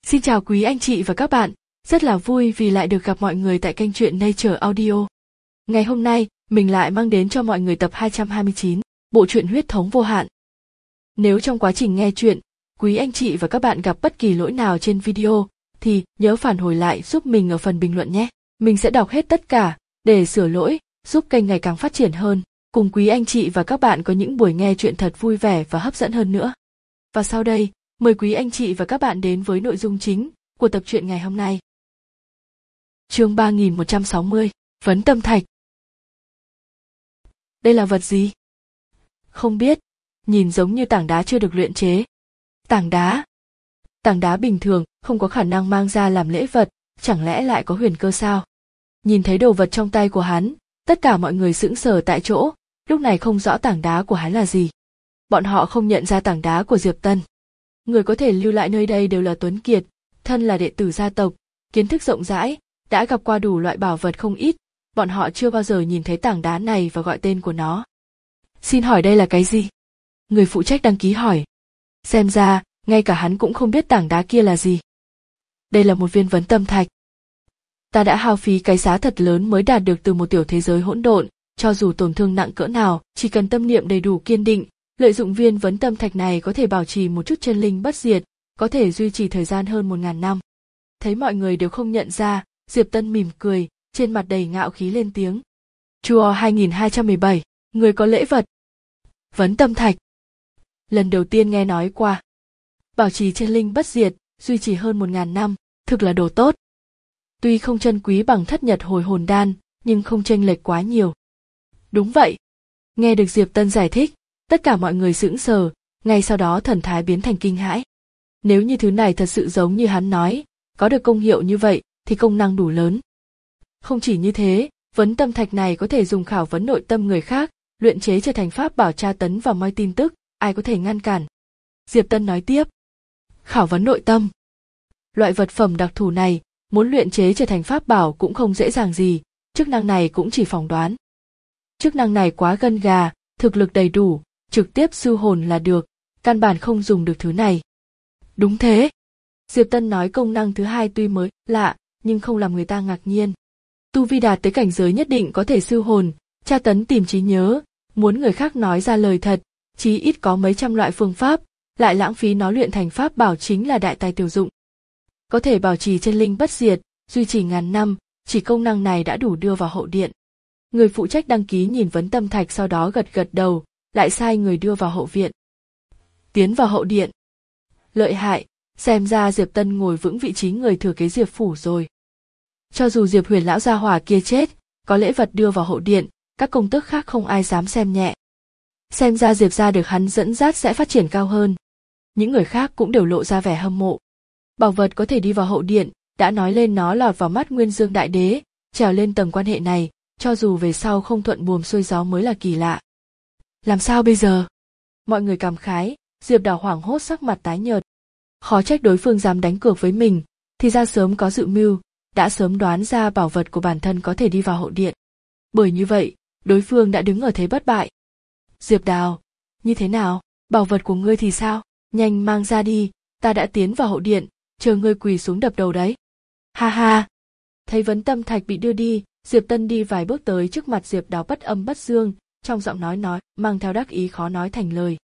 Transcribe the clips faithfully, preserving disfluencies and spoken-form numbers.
Xin chào quý anh chị và các bạn, rất là vui vì lại được gặp mọi người tại kênh truyện Nature Audio. Ngày hôm nay, mình lại mang đến cho mọi người tập hai trăm hai mươi chín, bộ truyện Huyết thống vô hạn. Nếu trong quá trình nghe truyện, quý anh chị và các bạn gặp bất kỳ lỗi nào trên video, thì nhớ phản hồi lại giúp mình ở phần bình luận nhé. Mình sẽ đọc hết tất cả, để sửa lỗi, giúp kênh ngày càng phát triển hơn, cùng quý anh chị và các bạn có những buổi nghe truyện thật vui vẻ và hấp dẫn hơn nữa. Và sau đây, mời quý anh chị và các bạn đến với nội dung chính của tập truyện ngày hôm nay. Chương ba nghìn một trăm sáu mươi, Vấn tâm thạch. Đây là vật gì? Không biết, nhìn giống như tảng đá chưa được luyện chế. Tảng đá? Tảng đá bình thường không có khả năng mang ra làm lễ vật, chẳng lẽ lại có huyền cơ sao? Nhìn thấy đồ vật trong tay của hắn, tất cả mọi người sững sờ tại chỗ, lúc này không rõ tảng đá của hắn là gì. Bọn họ không nhận ra tảng đá của Diệp Tân. Người có thể lưu lại nơi đây đều là tuấn kiệt, thân là đệ tử gia tộc, kiến thức rộng rãi, đã gặp qua đủ loại bảo vật không ít, bọn họ chưa bao giờ nhìn thấy tảng đá này và gọi tên của nó. Xin hỏi đây là cái gì? Người phụ trách đăng ký hỏi. Xem ra, ngay cả hắn cũng không biết tảng đá kia là gì. Đây là một viên vấn tâm thạch. Ta đã hao phí cái giá thật lớn mới đạt được từ một tiểu thế giới hỗn độn, cho dù tổn thương nặng cỡ nào, chỉ cần tâm niệm đầy đủ kiên định, lợi dụng viên vấn tâm thạch này có thể bảo trì một chút chân linh bất diệt, có thể duy trì thời gian hơn một ngàn năm. Thấy mọi người đều không nhận ra, Diệp Tân mỉm cười, trên mặt đầy ngạo khí lên tiếng. Chùa hai nghìn hai trăm mười bảy, người có lễ vật. Vấn tâm thạch. Lần đầu tiên nghe nói qua. Bảo trì chân linh bất diệt, duy trì hơn một ngàn năm, thực là đồ tốt. Tuy không chân quý bằng thất nhật hồi hồn đan, nhưng không chênh lệch quá nhiều. Đúng vậy. Nghe được Diệp Tân giải thích, tất cả mọi người sững sờ, ngay sau đó thần thái biến thành kinh hãi. Nếu như thứ này thật sự giống như hắn nói, có được công hiệu như vậy, thì công năng đủ lớn. Không chỉ như thế, vấn tâm thạch này có thể dùng khảo vấn nội tâm người khác, luyện chế trở thành pháp bảo tra tấn và moi tin tức, ai có thể ngăn cản. Diệp Tân nói tiếp. Khảo vấn nội tâm. Loại vật phẩm đặc thù này, muốn luyện chế trở thành pháp bảo cũng không dễ dàng gì, chức năng này cũng chỉ phỏng đoán. Chức năng này quá gân gà, thực lực đầy đủ, trực tiếp siêu hồn là được, căn bản không dùng được thứ này. Đúng thế. Diệp Tân nói công năng thứ hai tuy mới lạ, nhưng không làm người ta ngạc nhiên. Tu vi đạt tới cảnh giới nhất định có thể siêu hồn, tra tấn tìm trí nhớ, muốn người khác nói ra lời thật, chí ít có mấy trăm loại phương pháp, lại lãng phí nó luyện thành pháp bảo chính là đại tài tiểu dụng. Có thể bảo trì chân linh bất diệt, duy trì ngàn năm, chỉ công năng này đã đủ đưa vào hậu điện. Người phụ trách đăng ký nhìn vấn tâm thạch sau đó gật gật đầu, lại sai người đưa vào hậu viện. Tiến vào hậu điện. Lợi hại, xem ra Diệp Tân ngồi vững vị trí người thừa kế Diệp phủ rồi. Cho dù Diệp Huyền lão gia hỏa kia chết, có lễ vật đưa vào hậu điện, các công tước khác không ai dám xem nhẹ. Xem ra Diệp gia được hắn dẫn dắt sẽ phát triển cao hơn. Những người khác cũng đều lộ ra vẻ hâm mộ. Bảo vật có thể đi vào hậu điện, đã nói lên nó lọt vào mắt Nguyên Dương Đại Đế, trèo lên tầng quan hệ này, cho dù về sau không thuận buồm xuôi gió mới là kỳ lạ. Làm sao bây giờ? Mọi người cảm khái, Diệp Đào hoảng hốt sắc mặt tái nhợt. Khó trách đối phương dám đánh cược với mình, thì ra sớm có dự mưu, đã sớm đoán ra bảo vật của bản thân có thể đi vào hậu điện. Bởi như vậy, đối phương đã đứng ở thế bất bại. Diệp Đào, như thế nào? Bảo vật của ngươi thì sao? Nhanh mang ra đi, ta đã tiến vào hậu điện, chờ ngươi quỳ xuống đập đầu đấy. Ha ha! Thấy vấn tâm thạch bị đưa đi, Diệp Tân đi vài bước tới trước mặt Diệp Đào bất âm bất dương, trong giọng nói nói, mang theo đắc ý khó nói thành lời.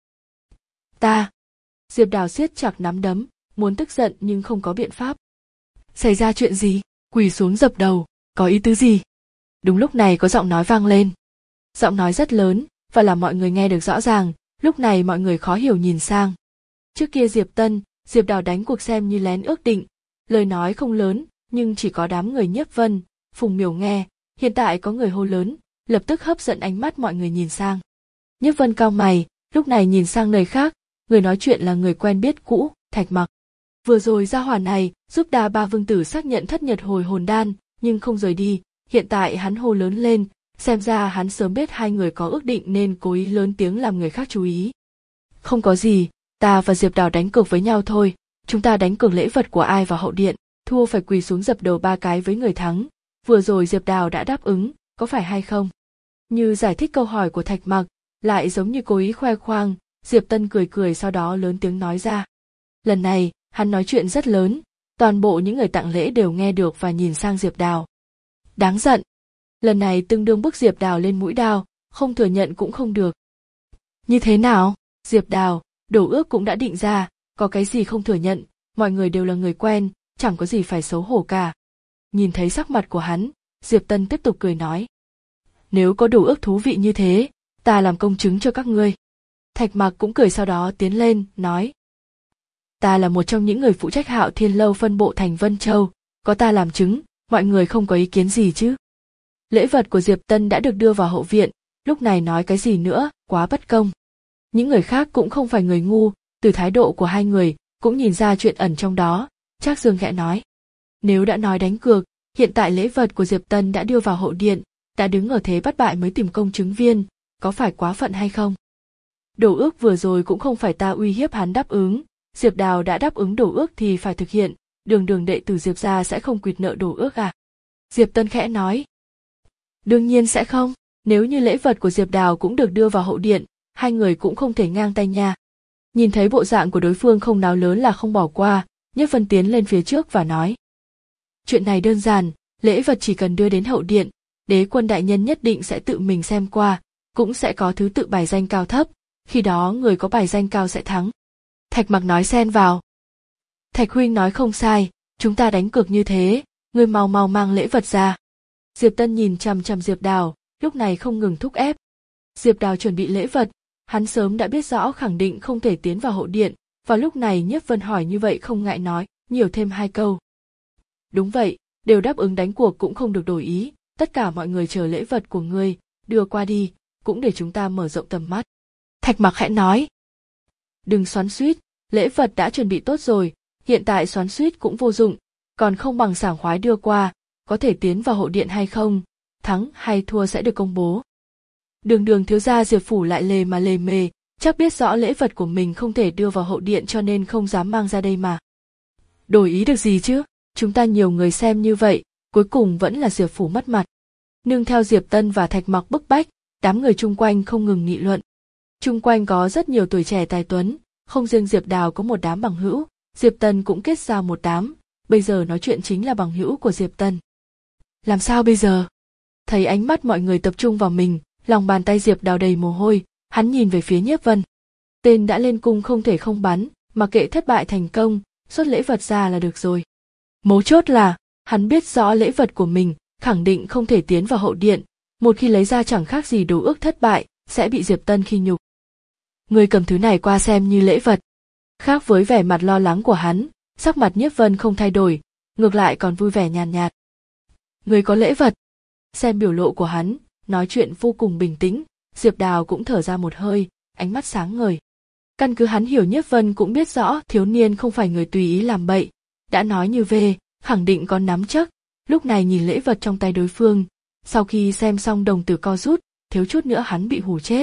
Ta! Diệp Đào siết chặt nắm đấm, muốn tức giận nhưng không có biện pháp. Xảy ra chuyện gì? Quỳ xuống dập đầu, có ý tứ gì? Đúng lúc này có giọng nói vang lên. Giọng nói rất lớn, và làm mọi người nghe được rõ ràng, lúc này mọi người khó hiểu nhìn sang. Trước kia Diệp Tân, Diệp Đào đánh cuộc xem như lén ước định, lời nói không lớn, nhưng chỉ có đám người Nhiếp Vân, Phùng Miểu nghe, hiện tại có người hô lớn, lập tức hấp dẫn ánh mắt mọi người nhìn sang. Nhiếp Vân cau mày, lúc này nhìn sang nơi khác, người nói chuyện là người quen biết cũ, Thạch Mặc. Vừa rồi gia hỏa này giúp Đa Ba Vương tử xác nhận thất nhật hồi hồn đan, nhưng không rời đi, hiện tại hắn hô lớn lên, xem ra hắn sớm biết hai người có ước định nên cố ý lớn tiếng làm người khác chú ý. Không có gì, ta và Diệp Đào đánh cược với nhau thôi, chúng ta đánh cược lễ vật của ai vào hậu điện, thua phải quỳ xuống dập đầu ba cái với người thắng. Vừa rồi Diệp Đào đã đáp ứng, có phải hay không? Như giải thích câu hỏi của Thạch Mặc, lại giống như cố ý khoe khoang, Diệp Tân cười cười sau đó lớn tiếng nói ra. Lần này, hắn nói chuyện rất lớn, Toàn bộ những người tặng lễ đều nghe được và nhìn sang Diệp Đào. Đáng giận. Lần này tương đương bức Diệp Đào lên mũi đao, không thừa nhận cũng không được. Như thế nào? Diệp Đào, đồ ước cũng đã định ra, có cái gì không thừa nhận, mọi người đều là người quen, chẳng có gì phải xấu hổ cả. Nhìn thấy sắc mặt của hắn, Diệp Tân tiếp tục cười nói. Nếu có đồ ước thú vị như thế, ta làm công chứng cho các ngươi. Thạch Mặc cũng cười sau đó tiến lên, nói. Ta là một trong những người phụ trách Hạo Thiên Lâu phân bộ thành Vân Châu, có ta làm chứng, mọi người không có ý kiến gì chứ. Lễ vật của Diệp Tân đã được đưa vào hậu viện, lúc này nói cái gì nữa, quá bất công. Những người khác cũng không phải người ngu, từ thái độ của hai người, cũng nhìn ra chuyện ẩn trong đó, Trác Dương khẽ nói. Nếu đã nói đánh cược, hiện tại lễ vật của Diệp Tân đã đưa vào hậu điện, đã đứng ở thế bất bại mới tìm công chứng viên, có phải quá phận hay không? Đồ ước vừa rồi cũng không phải ta uy hiếp hắn đáp ứng, Diệp Đào đã đáp ứng đồ ước thì phải thực hiện, đường đường đệ tử Diệp gia sẽ không quỵt nợ đồ ước à? Diệp Tân khẽ nói. Đương nhiên sẽ không, nếu như lễ vật của Diệp Đào cũng được đưa vào hậu điện, hai người cũng không thể ngang tay nha. Nhìn thấy bộ dạng của đối phương không náo lớn là không bỏ qua, Nhất Vân tiến lên phía trước và nói. Chuyện này đơn giản, lễ vật chỉ cần đưa đến hậu điện, đế quân đại nhân nhất định sẽ tự mình xem qua, cũng sẽ có thứ tự bài danh cao thấp, khi đó người có bài danh cao sẽ thắng. Thạch Mặc nói xen vào. Thạch huynh nói không sai, chúng ta đánh cược như thế, ngươi mau mau mang lễ vật ra. Diệp Tân nhìn chằm chằm Diệp Đào, lúc này không ngừng thúc ép. Diệp Đào chuẩn bị lễ vật, hắn sớm đã biết rõ khẳng định không thể tiến vào hậu điện, và lúc này Nhiếp Vân hỏi như vậy không ngại nói, nhiều thêm hai câu. Đúng vậy, đều đáp ứng đánh cuộc cũng không được đổi ý, tất cả mọi người chờ lễ vật của ngươi, đưa qua đi, cũng để chúng ta mở rộng tầm mắt. Thạch Mặc khẽ nói. Đừng xoắn xuýt, lễ vật đã chuẩn bị tốt rồi, hiện tại xoắn xuýt cũng vô dụng, còn không bằng sảng khoái đưa qua, có thể tiến vào hậu điện hay không, thắng hay thua sẽ được công bố. Đường đường thiếu gia Diệp Phủ lại lề mà lề mề, chắc biết rõ lễ vật của mình không thể đưa vào hậu điện cho nên không dám mang ra đây mà. Đổi ý được gì chứ, chúng ta nhiều người xem như vậy, cuối cùng vẫn là Diệp Phủ mất mặt. Nương theo Diệp Tân và Thạch Mặc bức bách, đám người chung quanh không ngừng nghị luận. Chung quanh có rất nhiều tuổi trẻ tài tuấn, không riêng Diệp Đào có một đám bằng hữu, Diệp Tân cũng kết giao một đám, bây giờ nói chuyện chính là bằng hữu của Diệp Tân. Làm sao bây giờ? Thấy ánh mắt mọi người tập trung vào mình, lòng bàn tay Diệp Đào đầy mồ hôi, hắn nhìn về phía Nhiếp Vân. Tên đã lên cung không thể không bắn, mà kệ thất bại thành công, xuất lễ vật ra là được rồi. Mấu chốt là, hắn biết rõ lễ vật của mình, khẳng định không thể tiến vào hậu điện, một khi lấy ra chẳng khác gì đồ ước thất bại, sẽ bị Diệp Tân khi nhục. Người cầm thứ này qua xem như lễ vật. Khác với vẻ mặt lo lắng của hắn, sắc mặt Nhiếp Vân không thay đổi, ngược lại còn vui vẻ nhàn nhạt. Người có lễ vật. Xem biểu lộ của hắn, nói chuyện vô cùng bình tĩnh, Diệp Đào cũng thở ra một hơi, ánh mắt sáng ngời. Căn cứ hắn hiểu Nhiếp Vân cũng biết rõ thiếu niên không phải người tùy ý làm bậy, đã nói như về, khẳng định có nắm chắc, lúc này nhìn lễ vật trong tay đối phương, sau khi xem xong đồng tử co rút, thiếu chút nữa hắn bị hù chết.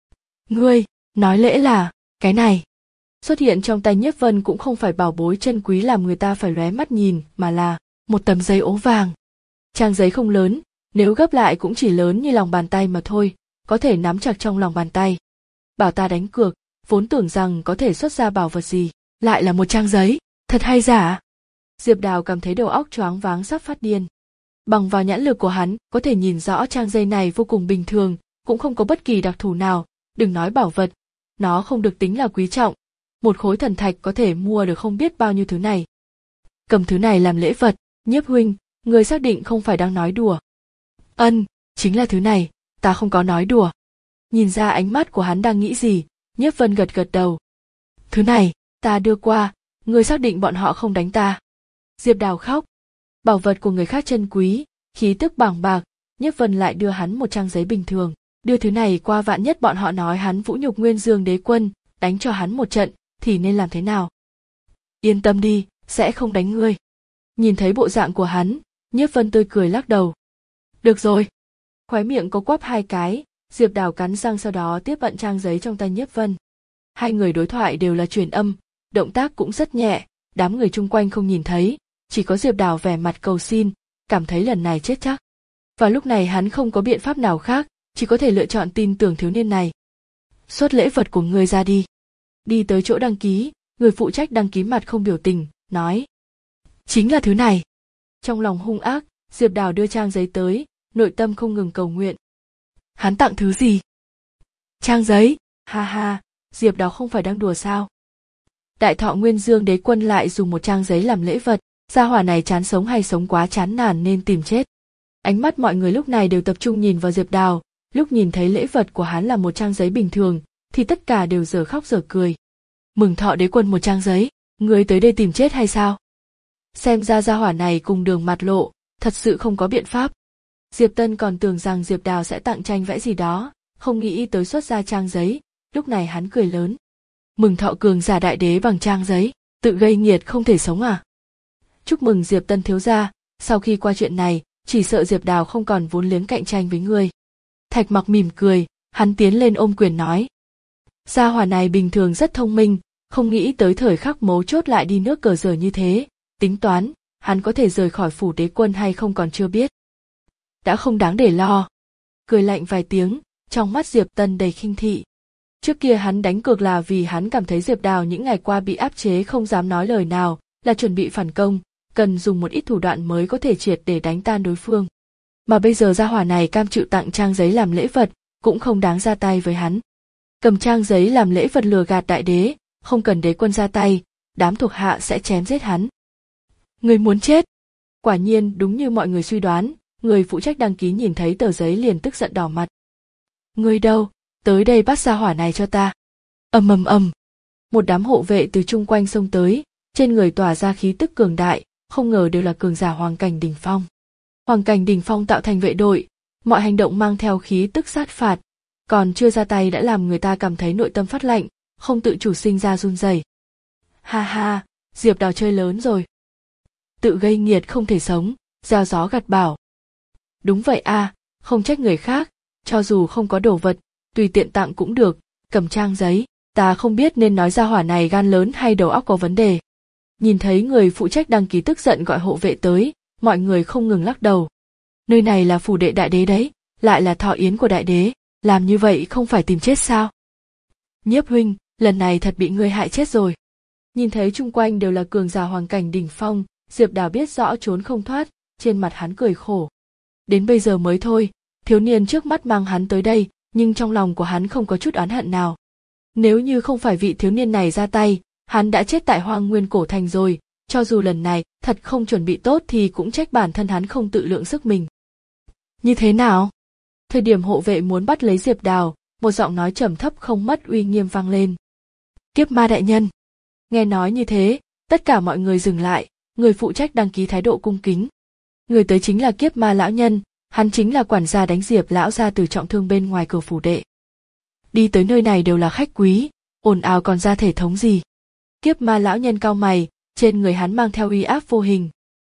Ngươi, nói lễ là, cái này. Xuất hiện trong tay Nhiếp Vân cũng không phải bảo bối chân quý làm người ta phải lóe mắt nhìn, mà là một tấm giấy ố vàng. Trang giấy không lớn, nếu gấp lại cũng chỉ lớn như lòng bàn tay mà thôi, có thể nắm chặt trong lòng bàn tay. Bảo ta đánh cược, vốn tưởng rằng có thể xuất ra bảo vật gì, lại là một trang giấy, thật hay giả? Diệp Đào cảm thấy đầu óc choáng váng sắp phát điên. Bằng vào nhãn lực của hắn, có thể nhìn rõ trang giấy này vô cùng bình thường, cũng không có bất kỳ đặc thù nào, đừng nói bảo vật, nó không được tính là quý trọng. Một khối thần thạch có thể mua được không biết bao nhiêu thứ này. Cầm thứ này làm lễ vật, Nhiếp huynh, người xác định không phải đang nói đùa. Ân, chính là thứ này, ta không có nói đùa. Nhìn ra ánh mắt của hắn đang nghĩ gì, Nhiếp Vân gật gật đầu. Thứ này, ta đưa qua, người xác định bọn họ không đánh ta. Diệp Đào khóc. Bảo vật của người khác chân quý, khí tức bàng bạc, Nhiếp Vân lại đưa hắn một trang giấy bình thường. Đưa thứ này qua vạn nhất bọn họ nói hắn vũ nhục Nguyên Dương đế quân, đánh cho hắn một trận, thì nên làm thế nào? Yên tâm đi, sẽ không đánh ngươi. Nhìn thấy bộ dạng của hắn, Nhiếp Vân tươi cười lắc đầu. Được rồi. Khóe miệng có quắp hai cái, Diệp Đào cắn răng sau đó tiếp bận trang giấy trong tay Nhiếp Vân. Hai người đối thoại đều là truyền âm, động tác cũng rất nhẹ, đám người chung quanh không nhìn thấy, chỉ có Diệp Đào vẻ mặt cầu xin, cảm thấy lần này chết chắc. Và lúc này hắn không có biện pháp nào khác, chỉ có thể lựa chọn tin tưởng thiếu niên này. Xuất lễ vật của ngươi ra đi. Đi tới chỗ đăng ký, người phụ trách đăng ký mặt không biểu tình, nói. chính là thứ này. Trong lòng hung ác, Diệp Đào đưa trang giấy tới, nội tâm không ngừng cầu nguyện. Hắn tặng thứ gì? Trang giấy, ha ha, Diệp Đào không phải đang đùa sao? Đại Thọ Nguyên Dương Đế Quân lại dùng một trang giấy làm lễ vật, gia hỏa này chán sống hay sống quá chán nản nên tìm chết. Ánh mắt mọi người lúc này đều tập trung nhìn vào Diệp Đào, lúc nhìn thấy lễ vật của hắn là một trang giấy bình thường, thì tất cả đều dở khóc dở cười. Mừng Thọ Đế Quân một trang giấy, ngươi tới đây tìm chết hay sao? Xem ra gia hỏa này cùng đường mặt lộ, thật sự không có biện pháp. Diệp Tân còn tưởng rằng Diệp Đào sẽ tặng tranh vẽ gì đó, không nghĩ tới xuất ra trang giấy, lúc này hắn cười lớn. Mừng Thọ cường giả đại đế bằng trang giấy, tự gây nghiệt không thể sống à? Chúc mừng Diệp Tân thiếu gia, sau khi qua chuyện này, chỉ sợ Diệp Đào không còn vốn liếng cạnh tranh với ngươi. Thạch Mặc mỉm cười, hắn tiến lên ôm quyền nói. Gia hỏa này bình thường rất thông minh, không nghĩ tới thời khắc mấu chốt lại đi nước cờ dở như thế, tính toán, hắn có thể rời khỏi phủ đế quân hay không còn chưa biết. Đã không đáng để lo. Cười lạnh vài tiếng, trong mắt Diệp Tân đầy khinh thị. Trước kia hắn đánh cược là vì hắn cảm thấy Diệp Đào những ngày qua bị áp chế không dám nói lời nào, là chuẩn bị phản công, cần dùng một ít thủ đoạn mới có thể triệt để đánh tan đối phương. Mà bây giờ gia hỏa này cam chịu tặng trang giấy làm lễ vật, cũng không đáng ra tay với hắn. Cầm trang giấy làm lễ vật lừa gạt đại đế, không cần đế quân ra tay, đám thuộc hạ sẽ chém giết hắn. Người muốn chết. Quả nhiên đúng như mọi người suy đoán, người phụ trách đăng ký nhìn thấy tờ giấy liền tức giận đỏ mặt. Người đâu, tới đây bắt gia hỏa này cho ta. Ầm ầm ầm. Một đám hộ vệ từ chung quanh xông tới, trên người tỏa ra khí tức cường đại, không ngờ đều là cường giả hoàng cảnh đỉnh phong. Hoàng cảnh đỉnh phong tạo thành vệ đội, mọi hành động mang theo khí tức sát phạt, còn chưa ra tay đã làm người ta cảm thấy nội tâm phát lạnh, không tự chủ sinh ra run rẩy. Ha ha, Diệp Đào chơi lớn rồi. Tự gây nghiệt không thể sống, gieo gió gặt bão. Đúng vậy a, à, không trách người khác, cho dù không có đồ vật, tùy tiện tặng cũng được, cầm trang giấy, ta không biết nên nói gia hỏa này gan lớn hay đầu óc có vấn đề. Nhìn thấy người phụ trách đăng ký tức giận gọi hộ vệ tới, mọi người không ngừng lắc đầu. Nơi này là phủ đệ đại đế đấy, lại là thọ yến của đại đế, làm như vậy không phải tìm chết sao? Nhiếp huynh, lần này thật bị ngươi hại chết rồi. Nhìn thấy chung quanh đều là cường giả hoàng cảnh đỉnh phong, Diệp Đào biết rõ trốn không thoát, trên mặt hắn cười khổ. Đến bây giờ mới thôi, thiếu niên trước mắt mang hắn tới đây, nhưng trong lòng của hắn không có chút oán hận nào. Nếu như không phải vị thiếu niên này ra tay, hắn đã chết tại Hoang Nguyên Cổ Thành rồi, cho dù lần này thật không chuẩn bị tốt thì cũng trách bản thân hắn không tự lượng sức mình. Như thế nào? Thời điểm hộ vệ muốn bắt lấy Diệp Đào, một giọng nói trầm thấp không mất uy nghiêm vang lên. Kiếp ma đại nhân. Nghe nói như thế, tất cả mọi người dừng lại, người phụ trách đăng ký thái độ cung kính. Người tới chính là Kiếp ma lão nhân, hắn chính là quản gia đánh Diệp lão ra từ trọng thương bên ngoài cửa phủ đệ. Đi tới nơi này đều là khách quý, ồn ào còn ra thể thống gì. Kiếp ma lão nhân cau mày, trên người hắn mang theo uy áp vô hình.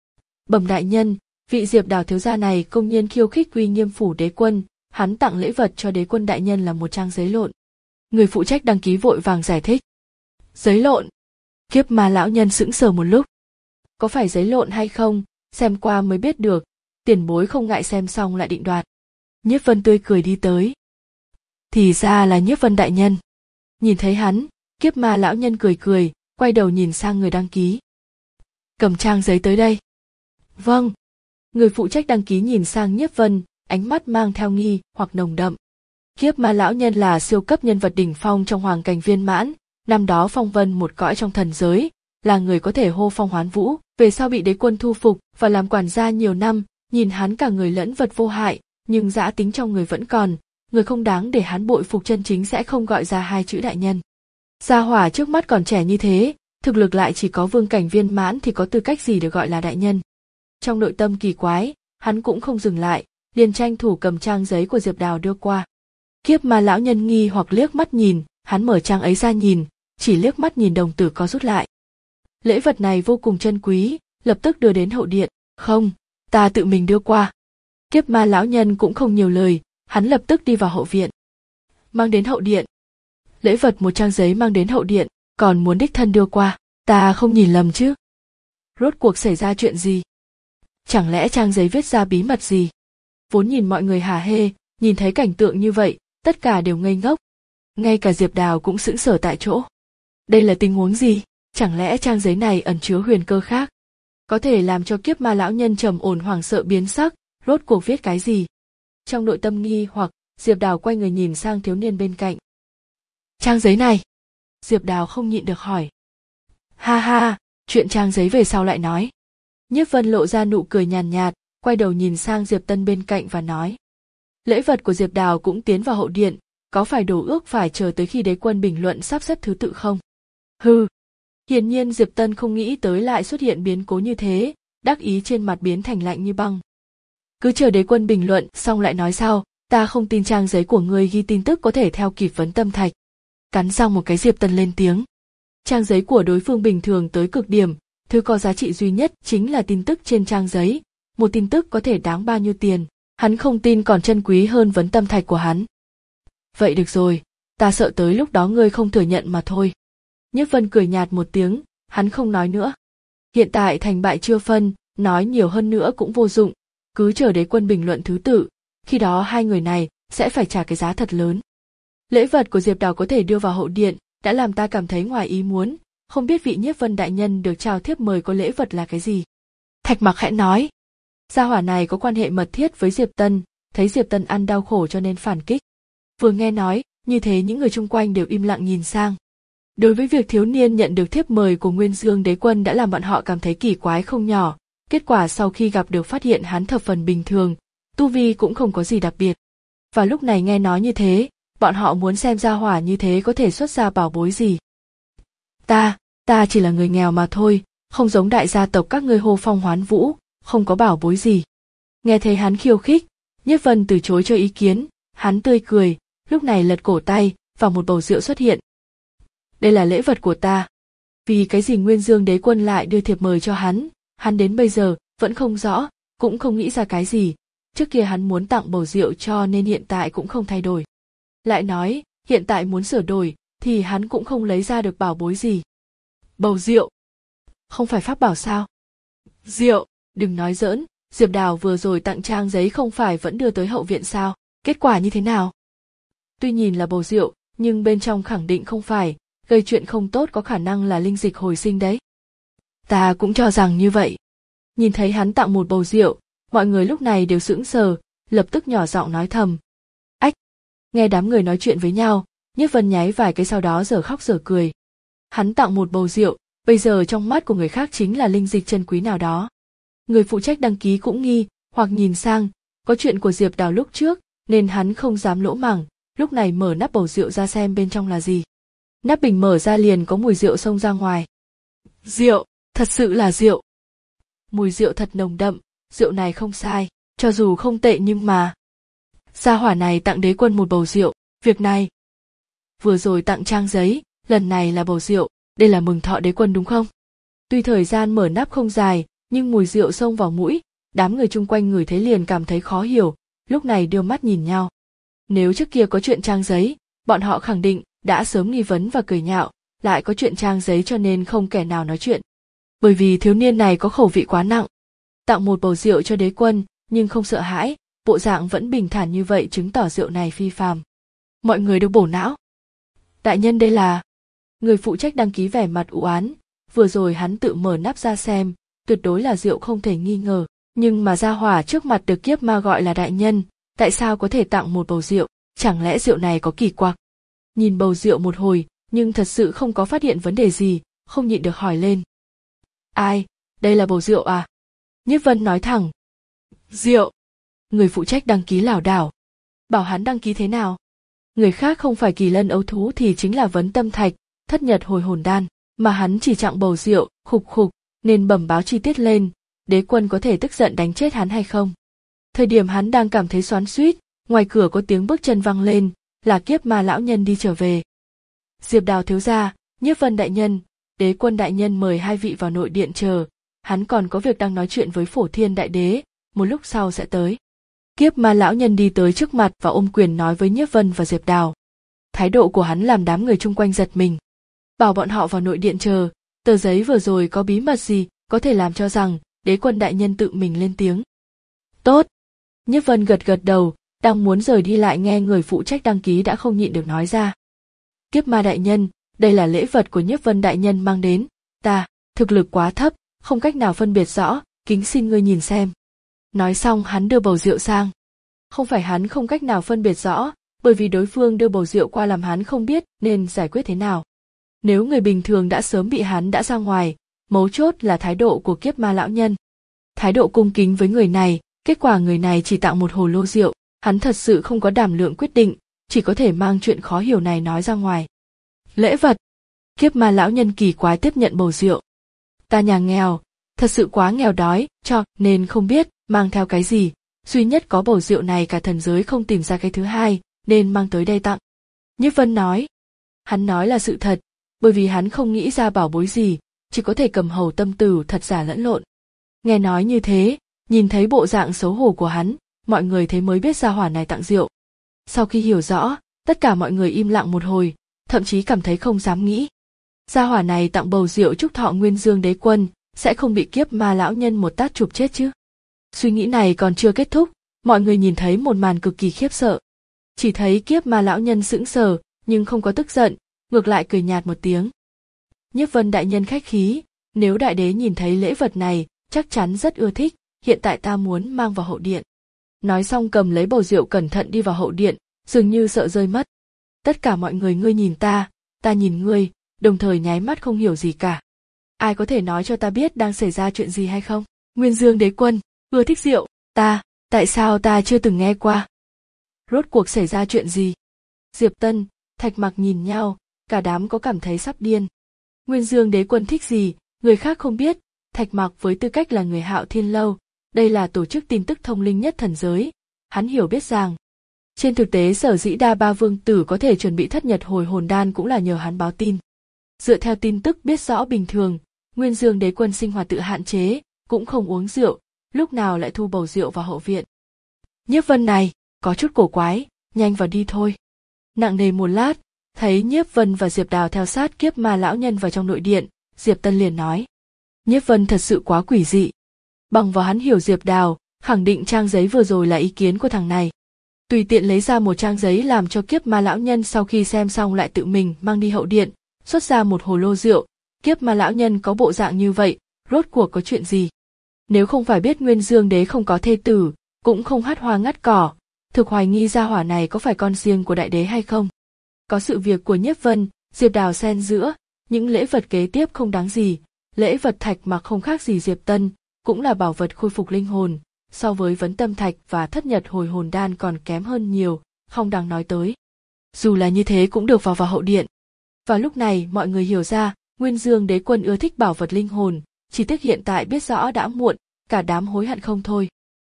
Bẩm đại nhân, vị Diệp Đào thiếu gia này công nhiên khiêu khích uy nghiêm phủ đế quân, hắn tặng lễ vật cho đế quân đại nhân là một trang giấy lộn. Người phụ trách đăng ký vội vàng giải thích. Giấy lộn? Kiếp ma lão nhân sững sờ một lúc. Có phải giấy lộn hay không, xem qua mới biết được, tiền bối không ngại xem xong lại định đoạt. Nhiếp Vân tươi cười đi tới. Thì ra là Nhiếp Vân đại nhân. Nhìn thấy hắn, Kiếp ma lão nhân cười cười, quay đầu nhìn sang người đăng ký. Cầm trang giấy tới đây. Vâng. Người phụ trách đăng ký nhìn sang Nhiếp Vân, ánh mắt mang theo nghi hoặc nồng đậm. Kiếp ma lão nhân là siêu cấp nhân vật đỉnh phong trong hoàng cảnh viên mãn, năm đó phong vân một cõi trong thần giới, là người có thể hô phong hoán vũ, về sau bị đế quân thu phục và làm quản gia nhiều năm, nhìn hắn cả người lẫn vật vô hại, nhưng dã tính trong người vẫn còn, người không đáng để hắn bội phục chân chính sẽ không gọi ra hai chữ đại nhân. Gia hỏa trước mắt còn trẻ như thế, thực lực lại chỉ có vương cảnh viên mãn thì có tư cách gì được gọi là đại nhân. Trong nội tâm kỳ quái, hắn cũng không dừng lại, liền tranh thủ cầm trang giấy của Diệp Đào đưa qua. Kiếp ma lão nhân nghi hoặc liếc mắt nhìn, hắn mở trang ấy ra nhìn, chỉ liếc mắt nhìn đồng tử có rút lại. Lễ vật này vô cùng chân quý, lập tức đưa đến hậu điện. Không, ta tự mình đưa qua. Kiếp ma lão nhân cũng không nhiều lời, hắn lập tức đi vào hậu viện. Mang đến hậu điện. Lễ vật một trang giấy mang đến hậu điện, còn muốn đích thân đưa qua, ta không nhìn lầm chứ? Rốt cuộc xảy ra chuyện gì? Chẳng lẽ trang giấy viết ra bí mật gì? Vốn nhìn mọi người hả hê, nhìn thấy cảnh tượng như vậy, tất cả đều ngây ngốc. Ngay cả Diệp Đào cũng sững sờ tại chỗ. Đây là tình huống gì? Chẳng lẽ trang giấy này ẩn chứa huyền cơ khác? có thể làm cho kiếp ma lão nhân trầm ổn hoảng sợ biến sắc, rốt cuộc viết cái gì? Trong nội tâm nghi hoặc, Diệp Đào quay người nhìn sang thiếu niên bên cạnh. Trang giấy này. Diệp Đào không nhịn được hỏi. Ha ha, chuyện trang giấy về sau lại nói. Nhiếp Vân lộ ra nụ cười nhàn nhạt, quay đầu nhìn sang Diệp Tân bên cạnh và nói. Lễ vật của Diệp Đào cũng tiến vào hậu điện, có phải đổ ước phải chờ tới khi đế quân bình luận sắp xếp thứ tự không? Hừ. Hiển nhiên Diệp Tân không nghĩ tới lại xuất hiện biến cố như thế, đắc ý trên mặt biến thành lạnh như băng. Cứ chờ đế quân bình luận xong lại nói sao, ta không tin trang giấy của ngươi ghi tin tức có thể theo kịp vấn tâm thạch. Cắn răng một cái Diệp Tân lên tiếng. Trang giấy của đối phương bình thường tới cực điểm, thứ có giá trị duy nhất chính là tin tức trên trang giấy, một tin tức có thể đáng bao nhiêu tiền, hắn không tin còn chân quý hơn vấn tâm thạch của hắn. Vậy được rồi, ta sợ tới lúc đó ngươi không thừa nhận mà thôi. Nhiếp Vân cười nhạt một tiếng, hắn không nói nữa. Hiện tại thành bại chưa phân, nói nhiều hơn nữa cũng vô dụng, cứ chờ đế quân bình luận thứ tự, khi đó hai người này sẽ phải trả cái giá thật lớn. Lễ vật của Diệp Đào có thể đưa vào hậu điện, đã làm ta cảm thấy ngoài ý muốn, không biết vị Nhiếp Vân đại nhân được trao thiếp mời có lễ vật là cái gì. Thạch Mặc khẽ nói, gia hỏa này có quan hệ mật thiết với Diệp Tân, thấy Diệp Tân ăn đau khổ cho nên phản kích. Vừa nghe nói, như thế những người chung quanh đều im lặng nhìn sang. Đối với việc thiếu niên nhận được thiếp mời của Nguyên Dương đế quân đã làm bọn họ cảm thấy kỳ quái không nhỏ, kết quả sau khi gặp được phát hiện hắn thập phần bình thường, tu vi cũng không có gì đặc biệt. Và lúc này nghe nói như thế, bọn họ muốn xem gia hỏa như thế có thể xuất ra bảo bối gì. Ta, ta chỉ là người nghèo mà thôi, không giống đại gia tộc các ngươi hô phong hoán vũ, không có bảo bối gì. Nghe thấy hắn khiêu khích, Nhiếp Vân từ chối cho ý kiến, hắn tươi cười, lúc này lật cổ tay, và một bầu rượu xuất hiện. Đây là lễ vật của ta. Vì cái gì Nguyên Dương đế quân lại đưa thiệp mời cho hắn, hắn đến bây giờ vẫn không rõ, cũng không nghĩ ra cái gì. Trước kia hắn muốn tặng bầu rượu cho nên hiện tại cũng không thay đổi. Lại nói, hiện tại muốn sửa đổi, thì hắn cũng không lấy ra được bảo bối gì. Bầu rượu. Không phải pháp bảo sao? Rượu, đừng nói giỡn, Diệp Đào vừa rồi tặng trang giấy không phải vẫn đưa tới hậu viện sao? Kết quả như thế nào? Tuy nhìn là bầu rượu, nhưng bên trong khẳng định không phải, gây chuyện không tốt có khả năng là linh dịch hồi sinh đấy. Ta cũng cho rằng như vậy. Nhìn thấy hắn tặng một bầu rượu, mọi người lúc này đều sững sờ, lập tức nhỏ giọng nói thầm. Ách! Nghe đám người nói chuyện với nhau, Nhiếp Vân nháy vài cái sau đó giờ khóc giờ cười. Hắn tặng một bầu rượu, bây giờ trong mắt của người khác chính là linh dịch chân quý nào đó. Người phụ trách đăng ký cũng nghi, hoặc nhìn sang, có chuyện của Diệp Đào lúc trước, nên hắn không dám lỗ mảng, lúc này mở nắp bầu rượu ra xem bên trong là gì. Nắp bình mở ra liền có mùi rượu xông ra ngoài. Rượu, thật sự là rượu. Mùi rượu thật nồng đậm, rượu này không sai, cho dù không tệ nhưng mà... Gia hỏa này tặng đế quân một bầu rượu, việc này... Vừa rồi tặng trang giấy, lần này là bầu rượu, đây là mừng thọ đế quân đúng không? Tuy thời gian mở nắp không dài, nhưng mùi rượu xông vào mũi, đám người chung quanh ngửi thấy liền cảm thấy khó hiểu, lúc này đưa mắt nhìn nhau. Nếu trước kia có chuyện trang giấy, bọn họ khẳng định đã sớm nghi vấn và cười nhạo, lại có chuyện trang giấy cho nên không kẻ nào nói chuyện. Bởi vì thiếu niên này có khẩu vị quá nặng. Tặng một bầu rượu cho đế quân, nhưng không sợ hãi, bộ dạng vẫn bình thản như vậy chứng tỏ rượu này phi phàm. Mọi người đều bổ não. Đại nhân đây là... Người phụ trách đăng ký vẻ mặt u oán, vừa rồi hắn tự mở nắp ra xem, tuyệt đối là rượu không thể nghi ngờ, nhưng mà gia hỏa trước mặt được kiếp ma gọi là đại nhân, tại sao có thể tặng một bầu rượu, chẳng lẽ rượu này có kỳ quặc? Nhìn bầu rượu một hồi, nhưng thật sự không có phát hiện vấn đề gì, không nhịn được hỏi lên. Ai, đây là bầu rượu à? Nhiếp Vân nói thẳng. Rượu. Người phụ trách đăng ký lảo đảo. Bảo hắn đăng ký thế nào? Người khác không phải kỳ lân ấu thú thì chính là vấn tâm thạch, thất nhật hồi hồn đan, mà hắn chỉ tặng bầu rượu, khục khục, nên bẩm báo chi tiết lên, đế quân có thể tức giận đánh chết hắn hay không? Thời điểm hắn đang cảm thấy xoắn xuýt, ngoài cửa có tiếng bước chân vang lên, là kiếp ma lão nhân đi trở về. Diệp Đào thiếu gia, Nhiếp Vân đại nhân, đế quân đại nhân mời hai vị vào nội điện chờ, hắn còn có việc đang nói chuyện với Phổ Thiên đại đế, một lúc sau sẽ tới. Kiếp ma lão nhân đi tới trước mặt và ôm quyền nói với Nhiếp Vân và Diệp Đào. Thái độ của hắn làm đám người chung quanh giật mình. Bảo bọn họ vào nội điện chờ, tờ giấy vừa rồi có bí mật gì, có thể làm cho rằng đế quân đại nhân tự mình lên tiếng. Tốt. Nhiếp Vân gật gật đầu, đang muốn rời đi lại nghe người phụ trách đăng ký đã không nhịn được nói ra. Kiếp ma đại nhân, đây là lễ vật của Nhiếp Vân đại nhân mang đến, ta, thực lực quá thấp, không cách nào phân biệt rõ, kính xin ngươi nhìn xem. Nói xong hắn đưa bầu rượu sang. Không phải hắn không cách nào phân biệt rõ, bởi vì đối phương đưa bầu rượu qua làm hắn không biết nên giải quyết thế nào. Nếu người bình thường đã sớm bị hắn đã ra ngoài, mấu chốt là thái độ của kiếp ma lão nhân. Thái độ cung kính với người này, kết quả người này chỉ tặng một hồ lô rượu, hắn thật sự không có đảm lượng quyết định, chỉ có thể mang chuyện khó hiểu này nói ra ngoài. Lễ vật. Kiếp ma lão nhân kỳ quái tiếp nhận bầu rượu. Ta nhà nghèo, thật sự quá nghèo đói, cho nên không biết mang theo cái gì, duy nhất có bầu rượu này cả thần giới không tìm ra cái thứ hai, nên mang tới đây tặng. Nhiếp Vân nói. Hắn nói là sự thật, bởi vì hắn không nghĩ ra bảo bối gì, chỉ có thể cầm hầu tâm tử thật giả lẫn lộn. Nghe nói như thế, nhìn thấy bộ dạng xấu hổ của hắn, mọi người thấy mới biết gia hỏa này tặng rượu. Sau khi hiểu rõ, tất cả mọi người im lặng một hồi, thậm chí cảm thấy không dám nghĩ. Gia hỏa này tặng bầu rượu chúc thọ Nguyên Dương Đế Quân, sẽ không bị kiếp ma lão nhân một tát chụp chết chứ. Suy nghĩ này còn chưa kết thúc, mọi người nhìn thấy một màn cực kỳ khiếp sợ. Chỉ thấy kiếp ma lão nhân sững sờ, nhưng không có tức giận, ngược lại cười nhạt một tiếng. Nhiếp Vân đại nhân khách khí, nếu đại đế nhìn thấy lễ vật này, chắc chắn rất ưa thích, hiện tại ta muốn mang vào hậu điện. Nói xong cầm lấy bầu rượu cẩn thận đi vào hậu điện, dường như sợ rơi mất. Tất cả mọi người ngươi nhìn ta, ta nhìn ngươi, đồng thời nháy mắt không hiểu gì cả. Ai có thể nói cho ta biết đang xảy ra chuyện gì hay không? Nguyên Dương Đế Quân, ưa thích rượu, ta, tại sao ta chưa từng nghe qua? Rốt cuộc xảy ra chuyện gì? Diệp Tân, Thạch Mặc nhìn nhau, cả đám có cảm thấy sắp điên. Nguyên Dương Đế Quân thích gì, người khác không biết, Thạch Mặc với tư cách là người Hạo Thiên Lâu, đây là tổ chức tin tức thông linh nhất thần giới, hắn hiểu biết rằng. Trên thực tế sở dĩ Đa Ba Vương Tử có thể chuẩn bị thất nhật hồi hồn đan cũng là nhờ hắn báo tin. Dựa theo tin tức biết rõ bình thường, Nguyên Dương Đế Quân sinh hoạt tự hạn chế, cũng không uống rượu, lúc nào lại thu bầu rượu vào hậu viện. Nhiếp Vân này, có chút cổ quái, nhanh vào đi thôi. Nặng nề một lát, thấy Nhiếp Vân và Diệp Đào theo sát kiếp ma lão nhân vào trong nội điện, Diệp Tân liền nói. Nhiếp Vân thật sự quá quỷ dị. Bằng vào hắn hiểu Diệp Đào, khẳng định trang giấy vừa rồi là ý kiến của thằng này. Tùy tiện lấy ra một trang giấy làm cho kiếp ma lão nhân sau khi xem xong lại tự mình mang đi hậu điện, xuất ra một hồ lô rượu, kiếp ma lão nhân có bộ dạng như vậy, rốt cuộc có chuyện gì? Nếu không phải biết Nguyên Dương Đế không có thê tử, cũng không hát hoa ngắt cỏ, thực hoài nghi gia hỏa này có phải con riêng của đại đế hay không. Có sự việc của Nhiếp Vân, Diệp Đào xen giữa, những lễ vật kế tiếp không đáng gì, lễ vật Thạch Mặc không khác gì Diệp Tân, cũng là bảo vật khôi phục linh hồn, so với Vấn Tâm Thạch và Thất Nhật hồi hồn đan còn kém hơn nhiều, không đáng nói tới. Dù là như thế cũng được vào vào hậu điện. Vào lúc này mọi người hiểu ra, Nguyên Dương Đế Quân ưa thích bảo vật linh hồn, chỉ tiếc hiện tại biết rõ đã muộn, cả đám hối hận không thôi.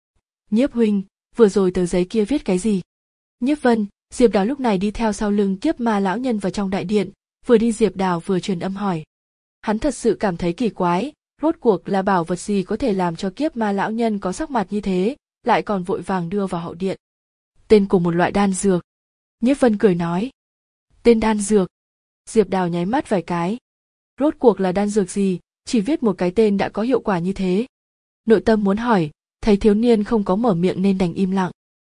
Nhiếp huynh, vừa rồi tờ giấy kia viết cái gì? Nhiếp Vân, Diệp Đào lúc này đi theo sau lưng kiếp ma lão nhân vào trong đại điện, vừa đi Diệp Đào vừa truyền âm hỏi. Hắn thật sự cảm thấy kỳ quái, rốt cuộc là bảo vật gì có thể làm cho kiếp ma lão nhân có sắc mặt như thế, lại còn vội vàng đưa vào hậu điện. Tên của một loại đan dược. Nhiếp Vân cười nói. Tên đan dược. Diệp Đào nháy mắt vài cái. Rốt cuộc là đan dược gì, chỉ viết một cái tên đã có hiệu quả như thế. Nội tâm muốn hỏi, thấy thiếu niên không có mở miệng nên đành im lặng.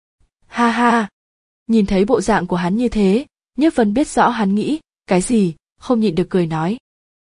Ha ha! Nhìn thấy bộ dạng của hắn như thế, Nhiếp Vân biết rõ hắn nghĩ, cái gì, không nhịn được cười nói.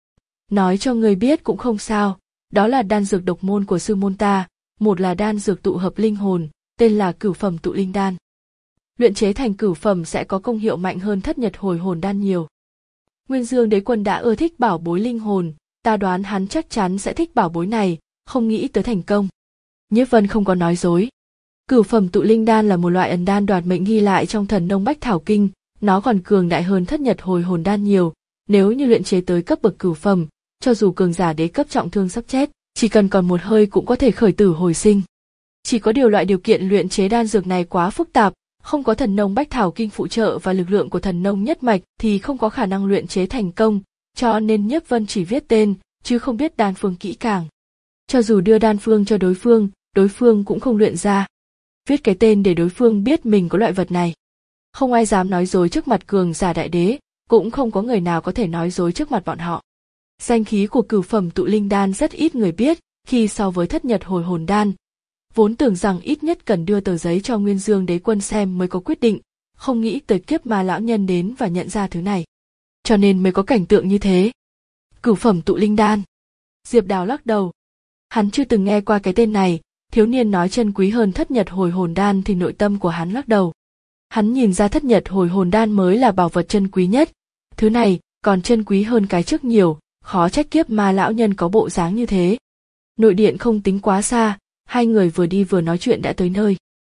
Nói cho người biết cũng không sao, đó là đan dược độc môn của sư môn ta, một là đan dược tụ hợp linh hồn, tên là cửu phẩm tụ linh đan. Luyện chế thành cửu phẩm sẽ có công hiệu mạnh hơn thất nhật hồi hồn đan nhiều. Nguyên Dương Đế Quân đã ưa thích bảo bối linh hồn, ta đoán hắn chắc chắn sẽ thích bảo bối này, không nghĩ tới thành công. Nhiếp Vân không có nói dối. Cửu phẩm tụ linh đan là một loại ẩn đan đoạt mệnh ghi lại trong Thần Nông Bách Thảo Kinh, nó còn cường đại hơn thất nhật hồi hồn đan nhiều, nếu như luyện chế tới cấp bậc cửu phẩm, cho dù cường giả đế cấp trọng thương sắp chết, chỉ cần còn một hơi cũng có thể khởi tử hồi sinh. Chỉ có điều loại điều kiện luyện chế đan dược này quá phức tạp, không có Thần Nông Bách Thảo Kinh phụ trợ và lực lượng của Thần Nông nhất mạch thì không có khả năng luyện chế thành công, cho nên Nhiếp Vân chỉ viết tên, chứ không biết đan phương kỹ càng. Cho dù đưa đan phương cho đối phương, đối phương cũng không luyện ra. Viết cái tên để đối phương biết mình có loại vật này. Không ai dám nói dối trước mặt cường giả đại đế, cũng không có người nào có thể nói dối trước mặt bọn họ. Danh khí của cửu phẩm tụ linh đan rất ít người biết, khi so với thất nhật hồi hồn đan. Vốn tưởng rằng ít nhất cần đưa tờ giấy cho Nguyên Dương Đế Quân xem mới có quyết định, không nghĩ tới kiếp ma lão nhân đến và nhận ra thứ này. Cho nên mới có cảnh tượng như thế. Cửu phẩm tụ linh đan. Diệp Đào lắc đầu, Hắn chưa từng nghe qua cái tên này, thiếu niên nói chân quý hơn thất nhật hồi hồn đan thì nội tâm của hắn lắc đầu. Hắn nhìn ra thất nhật hồi hồn đan mới là bảo vật chân quý nhất, thứ này còn chân quý hơn cái trước nhiều, khó trách kiếp ma lão nhân có bộ dáng như thế. Nội điện không tính quá xa, hai người vừa đi vừa nói chuyện đã tới nơi.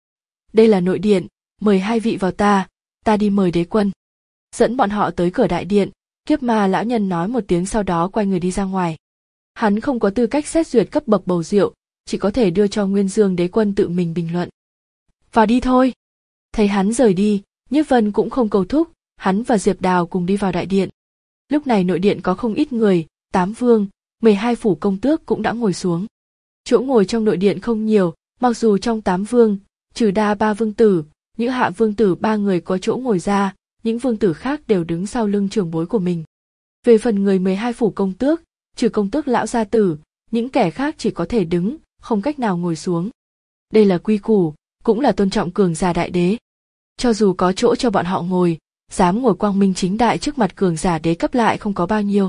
Đây là nội điện, mời hai vị vào ta, ta đi mời đế quân. Dẫn bọn họ tới cửa đại điện, kiếp ma lão nhân nói một tiếng sau đó quay người đi ra ngoài. Hắn không có tư cách xét duyệt cấp bậc bầu rượu, chỉ có thể đưa cho Nguyên Dương đế quân tự mình bình luận. Vào đi thôi. Thấy hắn rời đi, Nhiếp Vân cũng không cầu thúc, hắn và Diệp Đào cùng đi vào đại điện. Lúc này nội điện có không ít người, tám vương, mười hai phủ công tước cũng đã ngồi xuống. Chỗ ngồi trong nội điện không nhiều, mặc dù trong tám vương, trừ đa ba vương tử, những hạ vương tử ba người có chỗ ngồi ra, những vương tử khác đều đứng sau lưng trưởng bối của mình. Về phần người mười hai phủ công tước, trừ công tước lão gia tử, những kẻ khác chỉ có thể đứng, không cách nào ngồi xuống. Đây là quy củ, cũng là tôn trọng cường giả đại đế. Cho dù có chỗ cho bọn họ ngồi, dám ngồi quang minh chính đại trước mặt cường giả đế cấp lại không có bao nhiêu.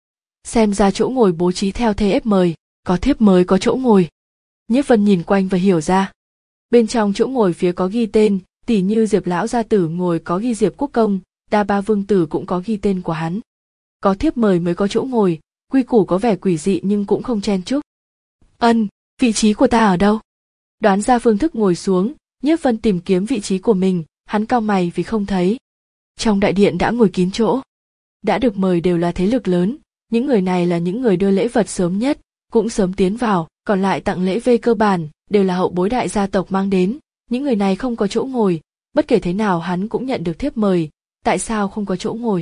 Xem ra chỗ ngồi bố trí theo thế ép mời, có thiếp mới có chỗ ngồi. Nhiếp Vân nhìn quanh và hiểu ra. Bên trong chỗ ngồi phía có ghi tên, tỉ như Diệp lão gia tử ngồi có ghi Diệp Quốc Công, đa ba vương tử cũng có ghi tên của hắn. Có thiếp mời mới có chỗ ngồi, quy củ có vẻ quỷ dị nhưng cũng không chen chúc. Ân, vị trí của ta ở đâu? Đoán ra phương thức ngồi xuống, Nhiếp Vân tìm kiếm vị trí của mình, hắn cau mày vì không thấy. Trong đại điện đã ngồi kín chỗ. Đã được mời đều là thế lực lớn, những người này là những người đưa lễ vật sớm nhất, cũng sớm tiến vào, còn lại tặng lễ về cơ bản, đều là hậu bối đại gia tộc mang đến, những người này không có chỗ ngồi, bất kể thế nào hắn cũng nhận được thiếp mời, tại sao không có chỗ ngồi?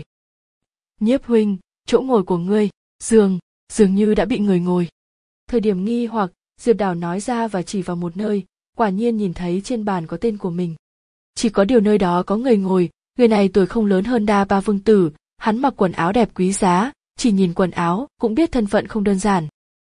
Nhiếp huynh, chỗ ngồi của ngươi, giường, dường như đã bị người ngồi. Thời điểm nghi hoặc, Diệp Đào nói ra và chỉ vào một nơi, quả nhiên nhìn thấy trên bàn có tên của mình. Chỉ có điều nơi đó có người ngồi, người này tuổi không lớn hơn đa ba vương tử, hắn mặc quần áo đẹp quý giá, chỉ nhìn quần áo cũng biết thân phận không đơn giản.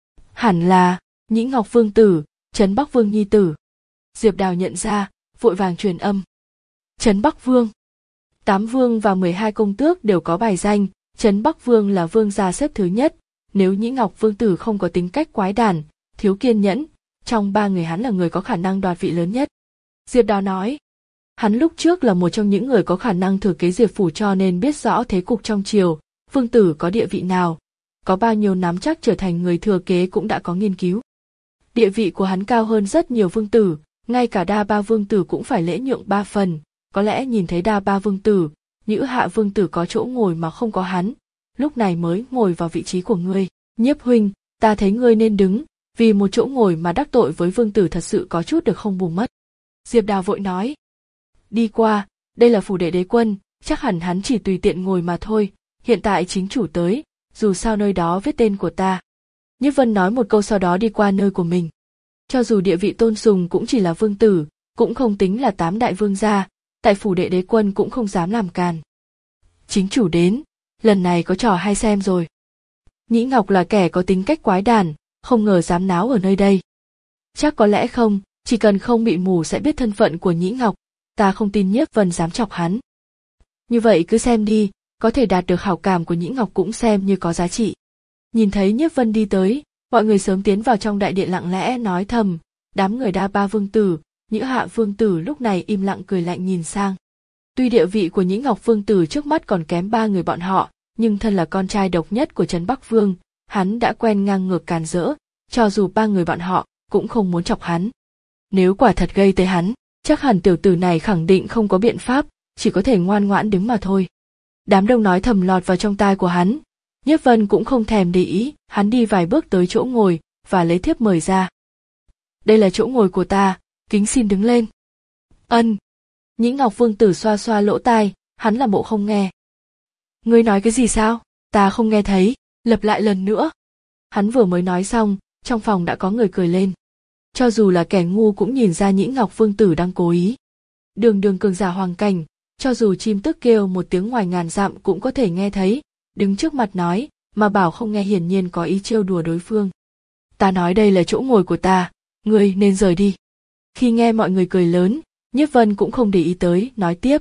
Hẳn là Nhĩ Ngọc vương tử, Trấn Bắc vương nhi tử. Diệp Đào nhận ra, vội vàng truyền âm. Trấn Bắc vương. Tám vương và mười hai công tước đều có bài danh, Trấn Bắc vương là vương gia xếp thứ nhất, nếu Nhĩ Ngọc vương tử không có tính cách quái đản, thiếu kiên nhẫn, trong ba người hắn là người có khả năng đoạt vị lớn nhất. Diệp Đào nói, hắn lúc trước là một trong những người có khả năng thừa kế Diệp phủ cho nên biết rõ thế cục trong triều, vương tử có địa vị nào, có bao nhiêu nắm chắc trở thành người thừa kế cũng đã có nghiên cứu. Địa vị của hắn cao hơn rất nhiều vương tử, ngay cả đa ba vương tử cũng phải lễ nhượng ba phần, có lẽ nhìn thấy đa ba vương tử, Nhữ hạ vương tử có chỗ ngồi mà không có hắn, lúc này mới ngồi vào vị trí của ngươi. Nhiếp huynh, ta thấy ngươi nên đứng, vì một chỗ ngồi mà đắc tội với vương tử thật sự có chút được không bù mất. Diệp Đào vội nói, đi qua, đây là phủ đệ đế quân, chắc hẳn hắn chỉ tùy tiện ngồi mà thôi, hiện tại chính chủ tới, dù sao nơi đó viết tên của ta. Nhiếp Vân nói một câu sau đó đi qua nơi của mình. Cho dù địa vị tôn sùng cũng chỉ là vương tử, cũng không tính là tám đại vương gia, tại phủ đệ đế quân cũng không dám làm càn. Chính chủ đến, lần này có trò hay xem rồi. Nhĩ Ngọc là kẻ có tính cách quái đản, không ngờ dám náo ở nơi đây. Chắc có lẽ không, chỉ cần không bị mù sẽ biết thân phận của Nhĩ Ngọc, ta không tin Nhiếp Vân dám chọc hắn. Như vậy cứ xem đi, có thể đạt được hảo cảm của Nhĩ Ngọc cũng xem như có giá trị. Nhìn thấy Nhiếp Vân đi tới, mọi người sớm tiến vào trong đại điện lặng lẽ nói thầm, đám người đa ba vương tử, Nhĩ hạ vương tử lúc này im lặng cười lạnh nhìn sang. Tuy địa vị của Nhĩ Ngọc vương tử trước mắt còn kém ba người bọn họ, nhưng thân là con trai độc nhất của Trấn Bắc vương, hắn đã quen ngang ngược càn rỡ, cho dù ba người bọn họ cũng không muốn chọc hắn. Nếu quả thật gây tới hắn, chắc hẳn tiểu tử này khẳng định không có biện pháp, chỉ có thể ngoan ngoãn đứng mà thôi. Đám đông nói thầm lọt vào trong tai của hắn, Nhiếp Vân cũng không thèm để ý, hắn đi vài bước tới chỗ ngồi và lấy thiếp mời ra. Đây là chỗ ngồi của ta, kính xin đứng lên. Ân. Nhĩ Ngọc vương tử xoa xoa lỗ tai, hắn làm bộ không nghe. Ngươi nói cái gì sao? Ta không nghe thấy, lặp lại lần nữa. Hắn vừa mới nói xong, trong phòng đã có người cười lên. Cho dù là kẻ ngu cũng nhìn ra Nhĩ Ngọc vương tử đang cố ý. Đường đường cường giả hoàng cảnh, cho dù chim tức kêu một tiếng ngoài ngàn dặm cũng có thể nghe thấy, đứng trước mặt nói, mà bảo không nghe hiển nhiên có ý trêu đùa đối phương. Ta nói đây là chỗ ngồi của ta, ngươi nên rời đi. Khi nghe mọi người cười lớn, Nhiếp Vân cũng không để ý tới, nói tiếp.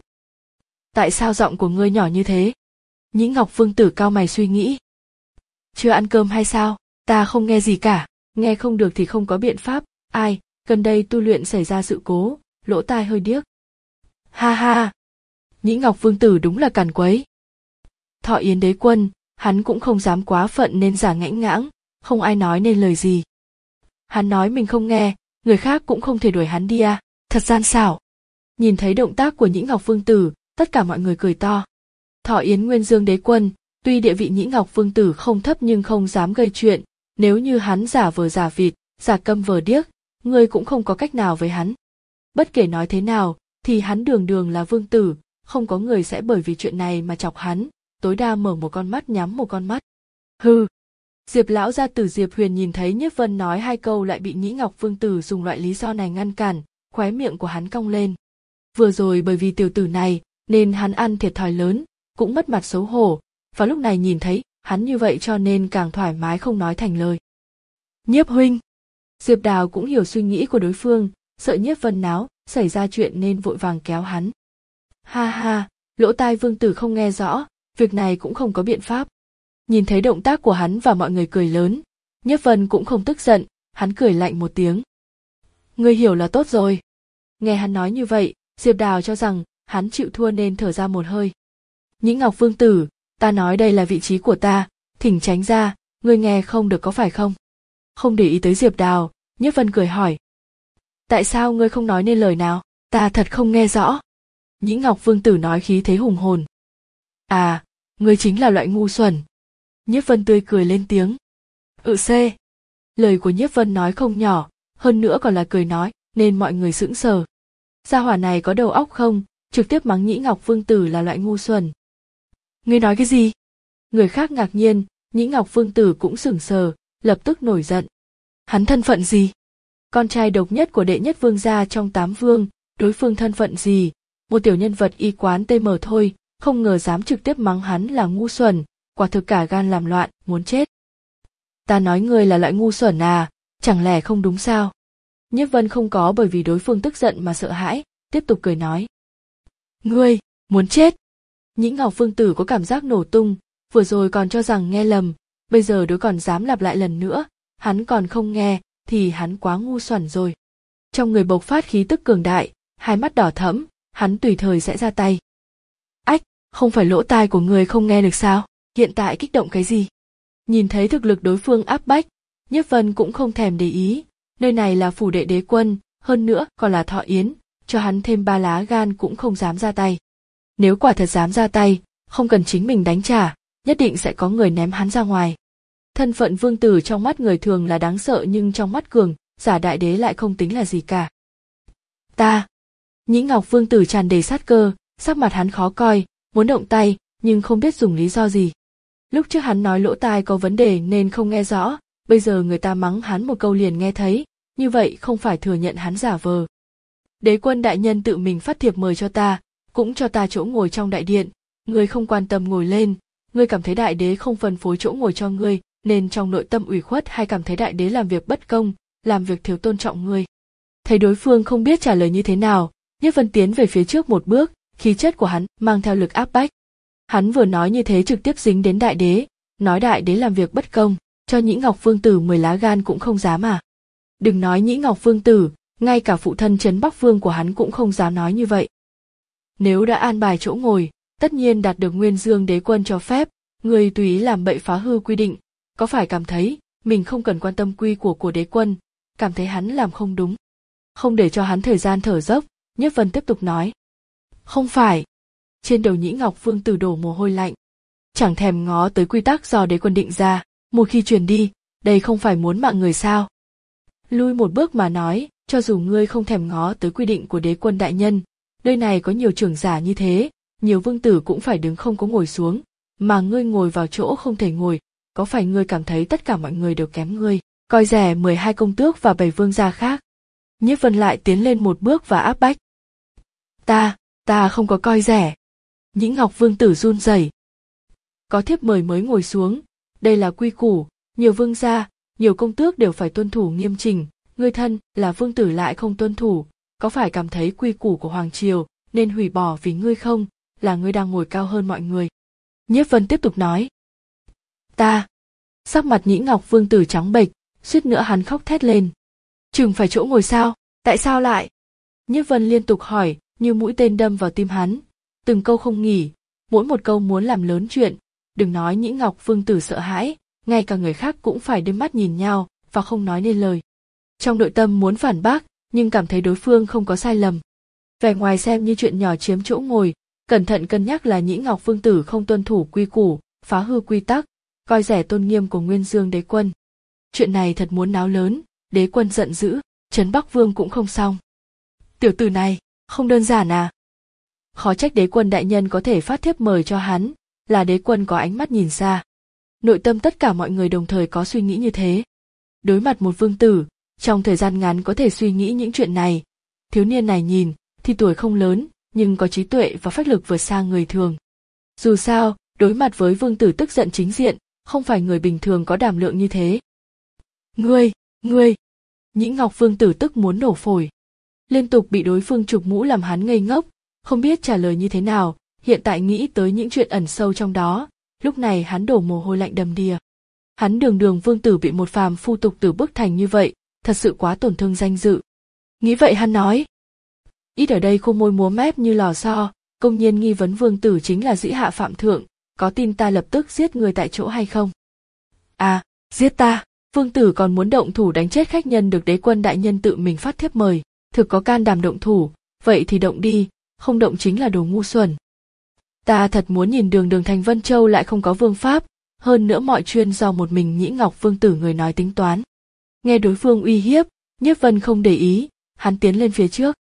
Tại sao giọng của ngươi nhỏ như thế? Nhĩ Ngọc vương tử cau mày suy nghĩ. Chưa ăn cơm hay sao? Ta không nghe gì cả. Nghe không được thì không có biện pháp, ai, gần đây tu luyện xảy ra sự cố, lỗ tai hơi điếc. Ha ha, Nhĩ Ngọc Vương tử đúng là càn quấy. Thọ Yến đế quân, hắn cũng không dám quá phận nên giả ngãnh ngãng, không ai nói nên lời gì. Hắn nói mình không nghe, người khác cũng không thể đuổi hắn đi à, thật gian xảo. Nhìn thấy động tác của Nhĩ Ngọc Vương tử, tất cả mọi người cười to. Thọ Yến Nguyên Dương đế quân, tuy địa vị Nhĩ Ngọc Vương tử không thấp nhưng không dám gây chuyện, nếu như hắn giả vờ giả vịt, giả câm vờ điếc, ngươi cũng không có cách nào với hắn. Bất kể nói thế nào, thì hắn đường đường là vương tử, không có người sẽ bởi vì chuyện này mà chọc hắn, tối đa mở một con mắt nhắm một con mắt. Hừ. Diệp lão gia tử Diệp Huyền nhìn thấy Nhiếp Vân nói hai câu lại bị Nhĩ Ngọc Vương tử dùng loại lý do này ngăn cản, khóe miệng của hắn cong lên. Vừa rồi bởi vì tiểu tử này, nên hắn ăn thiệt thòi lớn, cũng mất mặt xấu hổ, và lúc này nhìn thấy hắn như vậy cho nên càng thoải mái không nói thành lời. Nhiếp huynh. Diệp Đào cũng hiểu suy nghĩ của đối phương, sợ Nhiếp Vân náo xảy ra chuyện nên vội vàng kéo hắn. Ha ha, lỗ tai vương tử không nghe rõ, việc này cũng không có biện pháp. Nhìn thấy động tác của hắn và mọi người cười lớn, Nhiếp Vân cũng không tức giận, hắn cười lạnh một tiếng. Ngươi hiểu là tốt rồi. Nghe hắn nói như vậy, Diệp Đào cho rằng hắn chịu thua nên thở ra một hơi. Nhĩ Ngọc Vương tử, ta nói đây là vị trí của ta, thỉnh tránh ra, ngươi nghe không được có phải không? Không để ý tới Diệp Đào, Nhiếp Vân cười hỏi. Tại sao ngươi không nói nên lời nào? Ta thật không nghe rõ. Nhĩ Ngọc Vương tử nói khí thế hùng hồn. À, ngươi chính là loại ngu xuẩn. Nhiếp Vân tươi cười lên tiếng. Ừ c. Lời của Nhiếp Vân nói không nhỏ, hơn nữa còn là cười nói, nên mọi người sững sờ. Gia hỏa này có đầu óc không, trực tiếp mắng Nhĩ Ngọc Vương tử là loại ngu xuẩn. Ngươi nói cái gì? Người khác ngạc nhiên, Nhĩ Ngọc Vương tử cũng sửng sờ, lập tức nổi giận. Hắn thân phận gì? Con trai độc nhất của đệ nhất vương gia trong tám vương, đối phương thân phận gì? Một tiểu nhân vật y quán tê mờ thôi, không ngờ dám trực tiếp mắng hắn là ngu xuẩn, quả thực cả gan làm loạn, muốn chết. Ta nói ngươi là loại ngu xuẩn à, chẳng lẽ không đúng sao? Nhiếp Vân không có bởi vì đối phương tức giận mà sợ hãi, tiếp tục cười nói. Ngươi, muốn chết. Nhĩ Ngọc Vương tử có cảm giác nổ tung, vừa rồi còn cho rằng nghe lầm, bây giờ đối còn dám lặp lại lần nữa, hắn còn không nghe, thì hắn quá ngu xuẩn rồi. Trong người bộc phát khí tức cường đại, hai mắt đỏ thẫm, hắn tùy thời sẽ ra tay. Ách, không phải lỗ tai của người không nghe được sao? Hiện tại kích động cái gì? Nhìn thấy thực lực đối phương áp bách, Nhiếp Vân cũng không thèm để ý, nơi này là phủ đệ đế quân, hơn nữa còn là Thọ Yến, cho hắn thêm ba lá gan cũng không dám ra tay. Nếu quả thật dám ra tay, không cần chính mình đánh trả, nhất định sẽ có người ném hắn ra ngoài. Thân phận vương tử trong mắt người thường là đáng sợ nhưng trong mắt cường, giả đại đế lại không tính là gì cả. Ta. Nhĩ Ngọc Vương tử tràn đầy sát cơ, sắc mặt hắn khó coi, muốn động tay, nhưng không biết dùng lý do gì. Lúc trước hắn nói lỗ tai có vấn đề nên không nghe rõ, bây giờ người ta mắng hắn một câu liền nghe thấy, như vậy không phải thừa nhận hắn giả vờ. Đế quân đại nhân tự mình phát thiệp mời cho ta, cũng cho ta chỗ ngồi trong đại điện, ngươi không quan tâm ngồi lên, ngươi cảm thấy đại đế không phân phối chỗ ngồi cho ngươi, nên trong nội tâm ủy khuất hay cảm thấy đại đế làm việc bất công, làm việc thiếu tôn trọng ngươi. Thấy đối phương không biết trả lời như thế nào, Nhiếp Vân tiến về phía trước một bước, khí chất của hắn mang theo lực áp bách. Hắn vừa nói như thế trực tiếp dính đến đại đế, nói đại đế làm việc bất công, cho Nhĩ Ngọc Vương tử mười lá gan cũng không dám à. Đừng nói Nhĩ Ngọc Vương tử, ngay cả phụ thân Trấn Bắc Vương của hắn cũng không dám nói như vậy. Nếu đã an bài chỗ ngồi, tất nhiên đạt được Nguyên Dương đế quân cho phép, người tùy ý làm bậy phá hư quy định, có phải cảm thấy mình không cần quan tâm quy của của đế quân, cảm thấy hắn làm không đúng. Không để cho hắn thời gian thở dốc, Nhiếp Vân tiếp tục nói. Không phải. Trên đầu Nhĩ Ngọc Vương tử đổ mồ hôi lạnh. Chẳng thèm ngó tới quy tắc do đế quân định ra, một khi truyền đi, đây không phải muốn mạng người sao. Lui một bước mà nói, cho dù ngươi không thèm ngó tới quy định của đế quân đại nhân, nơi này có nhiều trưởng giả như thế, nhiều vương tử cũng phải đứng không có ngồi xuống, mà ngươi ngồi vào chỗ không thể ngồi, có phải ngươi cảm thấy tất cả mọi người đều kém ngươi, coi rẻ mười hai công tước và bảy vương gia khác. Nhiếp Vân lại tiến lên một bước và áp bách. Ta, ta không có coi rẻ. Nhĩ Ngọc Vương tử run rẩy. Có thiếp mời mới ngồi xuống, đây là quy củ, nhiều vương gia, nhiều công tước đều phải tuân thủ nghiêm chỉnh, ngươi thân là vương tử lại không tuân thủ, có phải cảm thấy quy củ của hoàng triều nên hủy bỏ vì ngươi không, là ngươi đang ngồi cao hơn mọi người. Nhiếp Vân tiếp tục nói. Ta. Sắc mặt Nhĩ Ngọc Vương tử trắng bệch, suýt nữa hắn khóc thét lên. Chừng phải chỗ ngồi sao, tại sao lại? Nhiếp Vân liên tục hỏi, như mũi tên đâm vào tim hắn, từng câu không nghỉ, mỗi một câu muốn làm lớn chuyện. Đừng nói Nhĩ Ngọc Vương tử sợ hãi, ngay cả người khác cũng phải đưa mắt nhìn nhau và không nói nên lời. Trong nội tâm muốn phản bác, nhưng cảm thấy đối phương không có sai lầm. Vẻ ngoài xem như chuyện nhỏ chiếm chỗ ngồi, cẩn thận cân nhắc là Nhĩ Ngọc Vương tử không tuân thủ quy củ, phá hư quy tắc, coi rẻ tôn nghiêm của Nguyên Dương đế quân. Chuyện này thật muốn náo lớn, đế quân giận dữ, Trấn Bắc Vương cũng không xong. Tiểu tử này, không đơn giản à? Khó trách đế quân đại nhân có thể phát thiếp mời cho hắn, là đế quân có ánh mắt nhìn xa. Nội tâm tất cả mọi người đồng thời có suy nghĩ như thế. Đối mặt một vương tử, trong thời gian ngắn có thể suy nghĩ những chuyện này. Thiếu niên này nhìn, thì tuổi không lớn, nhưng có trí tuệ và phách lực vượt xa người thường. Dù sao, đối mặt với vương tử tức giận chính diện, không phải người bình thường có đảm lượng như thế. Ngươi, ngươi! Nhĩ Ngọc Vương tử tức muốn nổ phổi. Liên tục bị đối phương chụp mũ làm hắn ngây ngốc, không biết trả lời như thế nào, hiện tại nghĩ tới những chuyện ẩn sâu trong đó, lúc này hắn đổ mồ hôi lạnh đầm đìa. Hắn đường đường vương tử bị một phàm phu tục tử bức thành như vậy, thật sự quá tổn thương danh dự. Nghĩ vậy hắn nói. Ít ở đây khô môi múa mép như lò xo, công nhiên nghi vấn vương tử chính là dĩ hạ phạm thượng, có tin ta lập tức giết người tại chỗ hay không? À, giết ta, vương tử còn muốn động thủ đánh chết khách nhân được đế quân đại nhân tự mình phát thiếp mời, thực có can đảm động thủ, vậy thì động đi, không động chính là đồ ngu xuẩn. Ta thật muốn nhìn đường đường thành Vân Châu lại không có vương pháp, hơn nữa mọi chuyện do một mình Nhĩ Ngọc Vương tử người nói tính toán. Nghe đối phương uy hiếp, Nhiếp Vân không để ý, hắn tiến lên phía trước.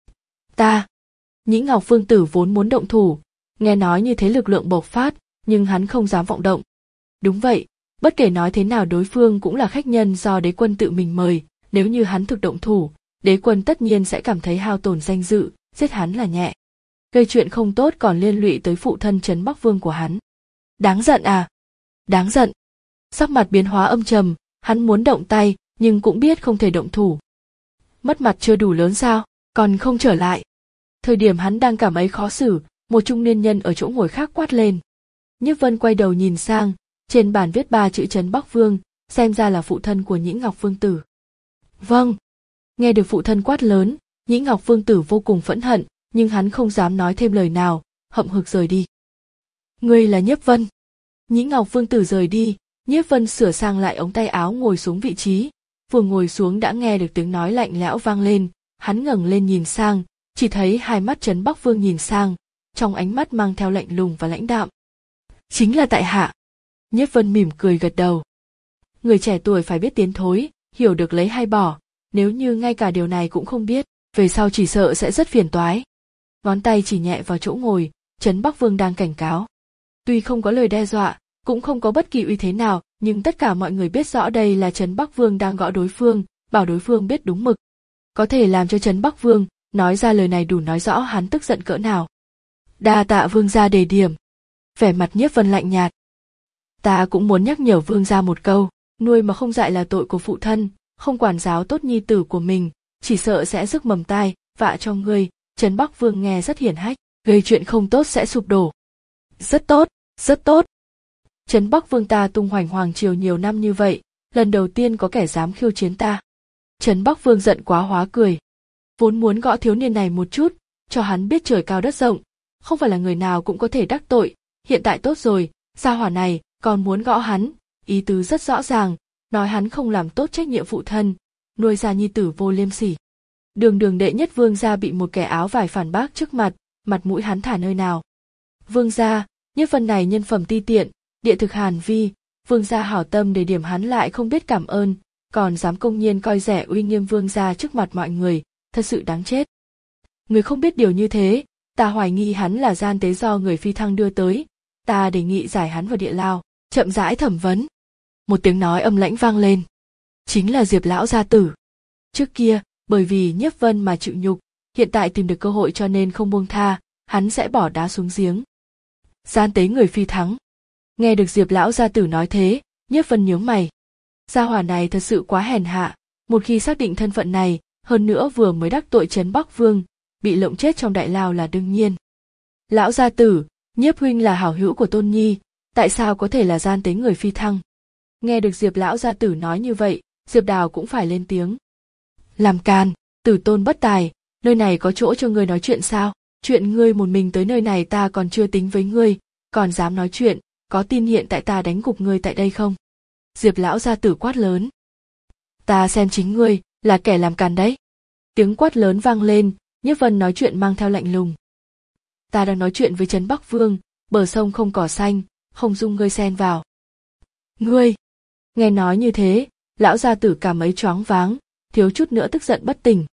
Ta! Nhĩ Ngọc Vương tử vốn muốn động thủ, nghe nói như thế lực lượng bộc phát, nhưng hắn không dám vọng động. Đúng vậy, bất kể nói thế nào đối phương cũng là khách nhân do đế quân tự mình mời, nếu như hắn thực động thủ, đế quân tất nhiên sẽ cảm thấy hao tổn danh dự, giết hắn là nhẹ. Gây chuyện không tốt còn liên lụy tới phụ thân Trấn Bắc Vương của hắn. Đáng giận à? Đáng giận. Sắc mặt biến hóa âm trầm, hắn muốn động tay, nhưng cũng biết không thể động thủ. Mất mặt chưa đủ lớn sao, còn không trở lại. Thời điểm hắn đang cảm ấy khó xử, một trung niên nhân ở chỗ ngồi khác quát lên. Nhiếp Vân quay đầu nhìn sang, trên bàn viết ba chữ Trấn Bắc Vương, xem ra là phụ thân của Nhĩ Ngọc Vương tử. Vâng. Nghe được phụ thân quát lớn, Nhĩ Ngọc Vương tử vô cùng phẫn hận, nhưng hắn không dám nói thêm lời nào, hậm hực rời đi. Ngươi là Nhiếp Vân. Nhĩ Ngọc Vương tử rời đi, Nhiếp Vân sửa sang lại ống tay áo ngồi xuống vị trí, vừa ngồi xuống đã nghe được tiếng nói lạnh lẽo vang lên, hắn ngẩng lên nhìn sang, chỉ thấy hai mắt Trấn Bắc Vương nhìn sang, trong ánh mắt mang theo lạnh lùng và lãnh đạm. Chính là tại hạ. Nhiếp Vân mỉm cười gật đầu. Người trẻ tuổi phải biết tiến thối, hiểu được lấy hay bỏ, nếu như ngay cả điều này cũng không biết, về sau chỉ sợ sẽ rất phiền toái. Ngón tay chỉ nhẹ vào chỗ ngồi, Trấn Bắc Vương đang cảnh cáo. Tuy không có lời đe dọa, cũng không có bất kỳ uy thế nào, nhưng tất cả mọi người biết rõ đây là Trấn Bắc Vương đang gõ đối phương, bảo đối phương biết đúng mực. Có thể làm cho Trấn Bắc Vương nói ra lời này đủ nói rõ hắn tức giận cỡ nào. Đa tạ vương gia đề điểm. Vẻ mặt Nhiếp Vân lạnh nhạt. Ta cũng muốn nhắc nhở vương gia một câu, nuôi mà không dạy là tội của phụ thân, không quản giáo tốt nhi tử của mình, chỉ sợ sẽ rước mầm tai, vạ cho ngươi. Trấn Bắc Vương nghe rất hiển hách, gây chuyện không tốt sẽ sụp đổ. Rất tốt, rất tốt. Trấn Bắc Vương ta tung hoành hoàng triều nhiều năm như vậy, lần đầu tiên có kẻ dám khiêu chiến ta. Trấn Bắc Vương giận quá hóa cười. Vốn muốn gõ thiếu niên này một chút, cho hắn biết trời cao đất rộng, không phải là người nào cũng có thể đắc tội, hiện tại tốt rồi, gia hỏa này còn muốn gõ hắn, ý tứ rất rõ ràng, nói hắn không làm tốt trách nhiệm phụ thân, nuôi ra nhi tử vô liêm sỉ. Đường đường đệ nhất vương gia bị một kẻ áo vải phản bác trước mặt, mặt mũi hắn thả nơi nào. Vương gia, Nhiếp Vân này nhân phẩm ti tiện, địa thực hàn vi, vương gia hảo tâm để điểm hắn lại không biết cảm ơn, còn dám công nhiên coi rẻ uy nghiêm vương gia trước mặt mọi người, thật sự đáng chết. Người không biết điều như thế, ta hoài nghi hắn là gian tế do người phi thăng đưa tới, ta đề nghị giải hắn vào địa lao, chậm rãi thẩm vấn. Một tiếng nói âm lãnh vang lên. Chính là Diệp lão gia tử. Trước kia, bởi vì Nhiếp Vân mà chịu nhục, hiện tại tìm được cơ hội cho nên không buông tha, hắn sẽ bỏ đá xuống giếng. Gian tế người phi thắng. Nghe được Diệp lão gia tử nói thế, Nhiếp Vân nhướng mày. Gia hỏa này thật sự quá hèn hạ, một khi xác định thân phận này, hơn nữa vừa mới đắc tội Trấn Bắc Vương, bị lộng chết trong đại lao là đương nhiên. Lão gia tử, Nhiếp huynh là hảo hữu của Tôn Nhi, tại sao có thể là gian tế người phi thăng? Nghe được Diệp lão gia tử nói như vậy, Diệp Đào cũng phải lên tiếng. Làm càn, tử tôn bất tài, nơi này có chỗ cho ngươi nói chuyện sao? Chuyện ngươi một mình tới nơi này ta còn chưa tính với ngươi, còn dám nói chuyện, có tin hiện tại ta đánh gục ngươi tại đây không? Diệp lão gia tử quát lớn. Ta xem chính ngươi là kẻ làm càn đấy. Tiếng quát lớn vang lên, Nhiếp Vân nói chuyện mang theo lạnh lùng. Ta đang nói chuyện với Trấn Bắc Vương, bờ sông không cỏ xanh, không dung ngươi xen vào. Ngươi! Nghe nói như thế, lão gia tử cảm ấy choáng váng, thiếu chút nữa tức giận bất tỉnh.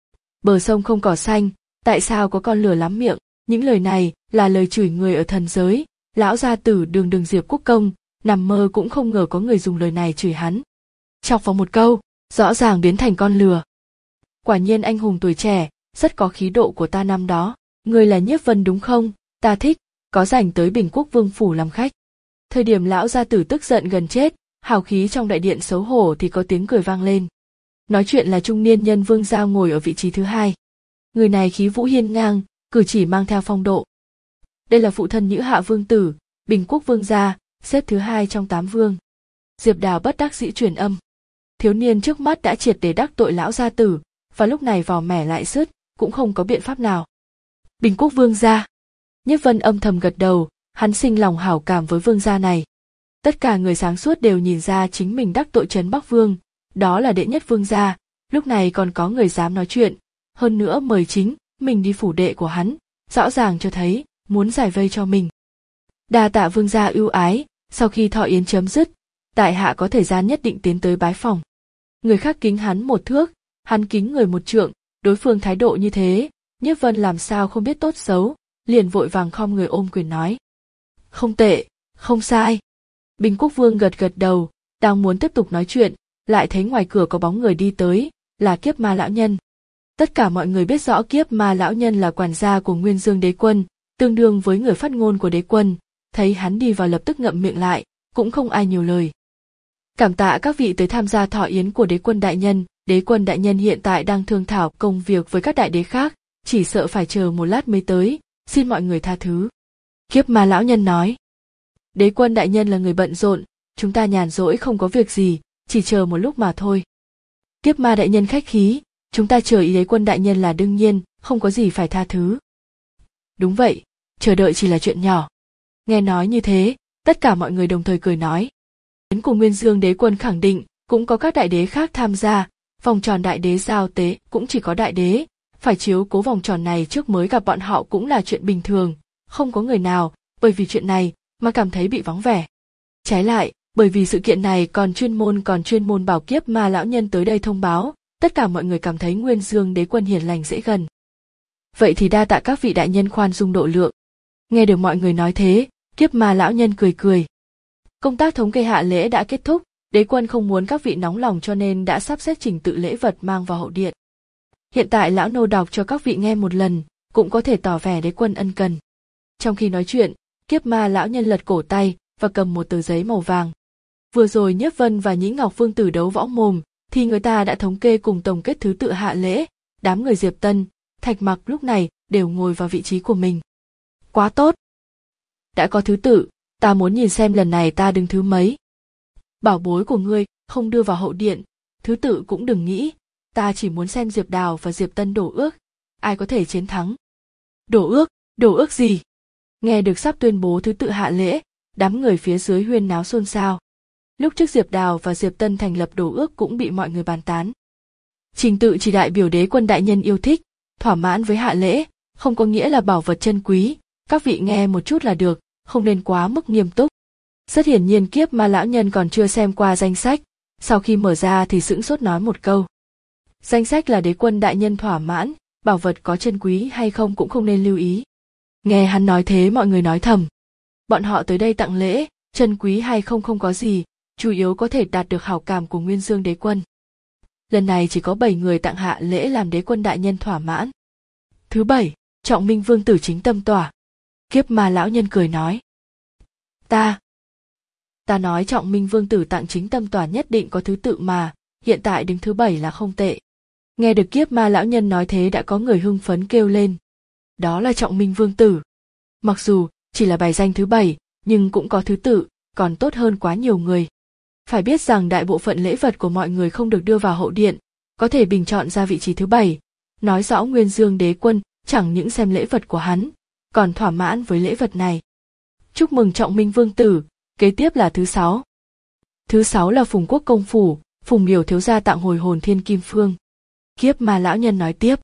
Bờ sông không cỏ xanh, tại sao có con lừa lắm miệng? Những lời này là lời chửi người ở thần giới. Lão gia tử đường đường Diệp Quốc Công, nằm mơ cũng không ngờ có người dùng lời này chửi hắn. Chọc vào một câu, rõ ràng biến thành con lừa. Quả nhiên anh hùng tuổi trẻ, rất có khí độ của ta năm đó. Ngươi là Nhiếp Vân đúng không? Ta thích, có rảnh tới Bình Quốc Vương phủ làm khách. Thời điểm lão gia tử tức giận gần chết, hào khí trong đại điện xấu hổ thì có tiếng cười vang lên. Nói chuyện là trung niên nhân Vương Giao ngồi ở vị trí thứ hai. Người này khí vũ hiên ngang, cử chỉ mang theo phong độ. Đây là phụ thân Nhữ Hạ Vương tử, Bình Quốc Vương gia, xếp thứ hai trong tám vương. Diệp Đào bất đắc dĩ truyền âm. Thiếu niên trước mắt đã triệt để đắc tội lão gia tử, và lúc này vò mẻ lại sứt, cũng không có biện pháp nào. Bình Quốc Vương gia. Nhiếp Vân âm thầm gật đầu, hắn sinh lòng hảo cảm với vương gia này. Tất cả người sáng suốt đều nhìn ra chính mình đắc tội Trấn Bắc Vương, đó là đệ nhất vương gia, lúc này còn có người dám nói chuyện, hơn nữa mời chính mình đi phủ đệ của hắn, rõ ràng cho thấy muốn giải vây cho mình. Đa tạ vương gia ưu ái, sau khi thọ yến chấm dứt, tại hạ có thời gian nhất định tiến tới bái phòng. Người khác kính hắn một thước, hắn kính người một trượng, đối phương thái độ như thế, Nhiếp Vân làm sao không biết tốt xấu, liền vội vàng khom người ôm quyền nói. Không tệ, không sai. Bình Quốc Vương gật gật đầu, đang muốn tiếp tục nói chuyện, lại thấy ngoài cửa có bóng người đi tới, là Kiếp Ma lão nhân. Tất cả mọi người biết rõ Kiếp Ma lão nhân là quản gia của Nguyên Dương đế quân, tương đương với người phát ngôn của đế quân, thấy hắn đi vào lập tức ngậm miệng lại, cũng không ai nhiều lời. Cảm tạ các vị tới tham gia thọ yến của đế quân đại nhân, đế quân đại nhân hiện tại đang thương thảo công việc với các đại đế khác, chỉ sợ phải chờ một lát mới tới, xin mọi người tha thứ. Kiếp Ma lão nhân nói. Đế quân đại nhân là người bận rộn, chúng ta nhàn rỗi không có việc gì, chỉ chờ một lúc mà thôi. Kiếp Ma đại nhân khách khí, chúng ta chờ ý đế quân đại nhân là đương nhiên, không có gì phải tha thứ. Đúng vậy, chờ đợi chỉ là chuyện nhỏ. Nghe nói như thế, tất cả mọi người đồng thời cười nói. Đến cùng Nguyên Dương đế quân khẳng định, cũng có các đại đế khác tham gia, vòng tròn đại đế giao tế cũng chỉ có đại đế, phải chiếu cố vòng tròn này trước mới gặp bọn họ cũng là chuyện bình thường, không có người nào, bởi vì chuyện này, mà cảm thấy bị vắng vẻ. Trái lại, bởi vì sự kiện này còn chuyên môn còn chuyên môn bảo Kiếp Ma lão nhân tới đây thông báo, tất cả mọi người cảm thấy Nguyên Dương đế quân hiền lành dễ gần. Vậy thì đa tạ các vị đại nhân khoan dung độ lượng. Nghe được mọi người nói thế, Kiếp Ma lão nhân cười cười. Công tác thống kê hạ lễ đã kết thúc, đế quân không muốn các vị nóng lòng cho nên đã sắp xếp trình tự lễ vật mang vào hậu điện. Hiện tại lão nô đọc cho các vị nghe một lần, cũng có thể tỏ vẻ đế quân ân cần. Trong khi nói chuyện, Kiếp Ma lão nhân lật cổ tay và cầm một tờ giấy màu vàng. Vừa rồi Nhiếp Vân và Nhĩ Ngọc Vương tử đấu võ mồm, thì người ta đã thống kê cùng tổng kết thứ tự hạ lễ, đám người Diệp Tân, Thạch Mặc lúc này đều ngồi vào vị trí của mình. Quá tốt! Đã có thứ tự, ta muốn nhìn xem lần này ta đứng thứ mấy. Bảo bối của ngươi không đưa vào hậu điện, thứ tự cũng đừng nghĩ, ta chỉ muốn xem Diệp Đào và Diệp Tân đổ ước, ai có thể chiến thắng. Đổ ước, đổ ước gì? Nghe được sắp tuyên bố thứ tự hạ lễ, đám người phía dưới huyên náo xôn xao. Lúc trước Diệp Đào và Diệp Tân thành lập đổ ước cũng bị mọi người bàn tán. Trình tự chỉ đại biểu đế quân đại nhân yêu thích, thỏa mãn với hạ lễ, không có nghĩa là bảo vật chân quý, các vị nghe một chút là được, không nên quá mức nghiêm túc. Rất hiển nhiên Kiếp Ma lão nhân còn chưa xem qua danh sách, sau khi mở ra thì sững sốt nói một câu. Danh sách là đế quân đại nhân thỏa mãn, bảo vật có chân quý hay không cũng không nên lưu ý. Nghe hắn nói thế mọi người nói thầm. Bọn họ tới đây tặng lễ, chân quý hay không không có gì, chủ yếu có thể đạt được hảo cảm của Nguyên Dương đế quân. Lần này chỉ có bảy người tặng hạ lễ làm đế quân đại nhân thỏa mãn. Thứ bảy, Trọng Minh Vương tử chính tâm tỏa. Kiếp Ma lão nhân cười nói. Ta, ta nói Trọng Minh Vương tử tặng chính tâm tỏa nhất định có thứ tự mà, hiện tại đứng thứ bảy là không tệ. Nghe được Kiếp Ma lão nhân nói thế đã có người hưng phấn kêu lên. Đó là Trọng Minh Vương tử. Mặc dù chỉ là bài danh thứ bảy, nhưng cũng có thứ tự, còn tốt hơn quá nhiều người. Phải biết rằng đại bộ phận lễ vật của mọi người không được đưa vào hậu điện, có thể bình chọn ra vị trí thứ bảy, nói rõ Nguyên Dương Đế Quân chẳng những xem lễ vật của hắn, còn thỏa mãn với lễ vật này. Chúc mừng Trọng Minh Vương tử, kế tiếp là thứ sáu. Thứ sáu là Phùng Quốc công phủ, Phùng Miểu thiếu gia tặng hồi hồn thiên kim phương. Kiếp Ma lão nhân nói tiếp.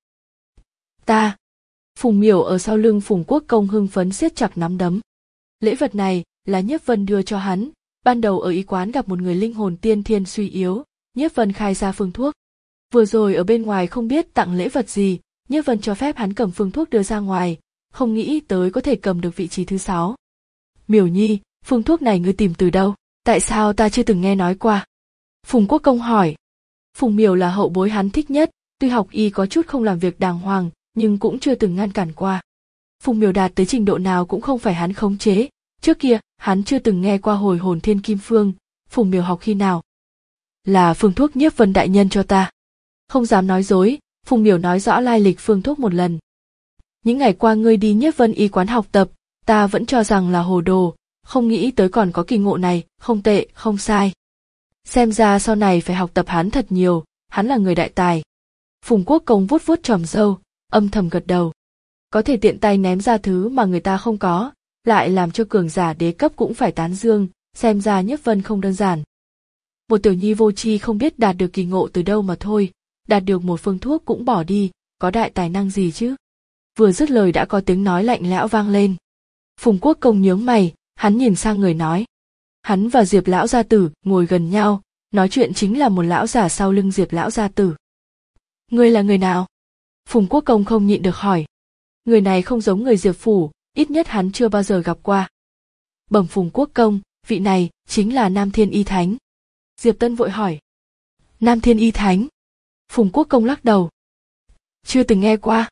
Ta. Phùng Miểu ở sau lưng Phùng Quốc công hưng phấn siết chặt nắm đấm. Lễ vật này là Nhiếp Vân đưa cho hắn, ban đầu ở y quán gặp một người linh hồn tiên thiên suy yếu, Nhiếp Vân khai ra phương thuốc. Vừa rồi ở bên ngoài không biết tặng lễ vật gì, Nhiếp Vân cho phép hắn cầm phương thuốc đưa ra ngoài, không nghĩ tới có thể cầm được vị trí thứ sáu. Miểu nhi, phương thuốc này ngươi tìm từ đâu? Tại sao ta chưa từng nghe nói qua? Phùng Quốc công hỏi. Phùng Miểu là hậu bối hắn thích nhất, tuy học y có chút không làm việc đàng hoàng, nhưng cũng chưa từng ngăn cản qua. Phùng Miểu đạt tới trình độ nào cũng không phải hắn khống chế, trước kia hắn chưa từng nghe qua hồi hồn thiên kim phương. Phùng Miểu học khi nào? Là phương thuốc Nhiếp Vân đại nhân cho ta. Không dám nói dối, Phùng Miểu nói rõ lai lịch phương thuốc một lần. Những ngày qua ngươi đi Nhiếp Vân y quán học tập, ta vẫn cho rằng là hồ đồ, không nghĩ tới còn có kỳ ngộ này, không tệ, không sai. Xem ra sau này phải học tập hắn thật nhiều, hắn là người đại tài. Phùng Quốc công vuốt vuốt tròm râu, âm thầm gật đầu. Có thể tiện tay ném ra thứ mà người ta không có, lại làm cho cường giả đế cấp cũng phải tán dương, xem ra Nhiếp Vân không đơn giản. Một tiểu nhi vô tri không biết đạt được kỳ ngộ từ đâu mà thôi, đạt được một phương thuốc cũng bỏ đi, có đại tài năng gì chứ? Vừa dứt lời đã có tiếng nói lạnh lẽo vang lên. Phùng Quốc công nhướng mày, hắn nhìn sang người nói. Hắn và Diệp lão gia tử ngồi gần nhau, nói chuyện chính là một lão giả sau lưng Diệp lão gia tử. Ngươi là người nào? Phùng Quốc công không nhịn được hỏi. Người này không giống người Diệp phủ, ít nhất hắn chưa bao giờ gặp qua. Bẩm Phùng Quốc công, vị này chính là Nam Thiên Y Thánh. Diệp Tân vội hỏi. Nam Thiên Y Thánh? Phùng Quốc công lắc đầu. Chưa từng nghe qua.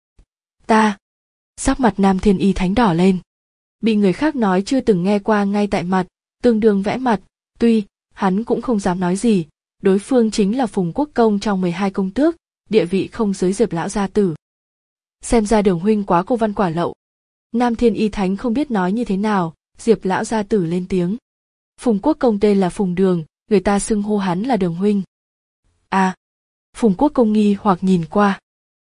Ta. Sắc mặt Nam Thiên Y Thánh đỏ lên. Bị người khác nói chưa từng nghe qua ngay tại mặt, tương đương vẽ mặt, tuy hắn cũng không dám nói gì, đối phương chính là Phùng Quốc công trong mười hai công tước, địa vị không dưới Diệp lão gia tử. Xem ra Đường huynh quá cô văn quả lậu. Nam Thiên Y Thánh không biết nói như thế nào, Diệp lão gia tử lên tiếng. Phùng Quốc công tên là Phùng Đường, người ta xưng hô hắn là Đường huynh. À, Phùng Quốc công nghi hoặc nhìn qua.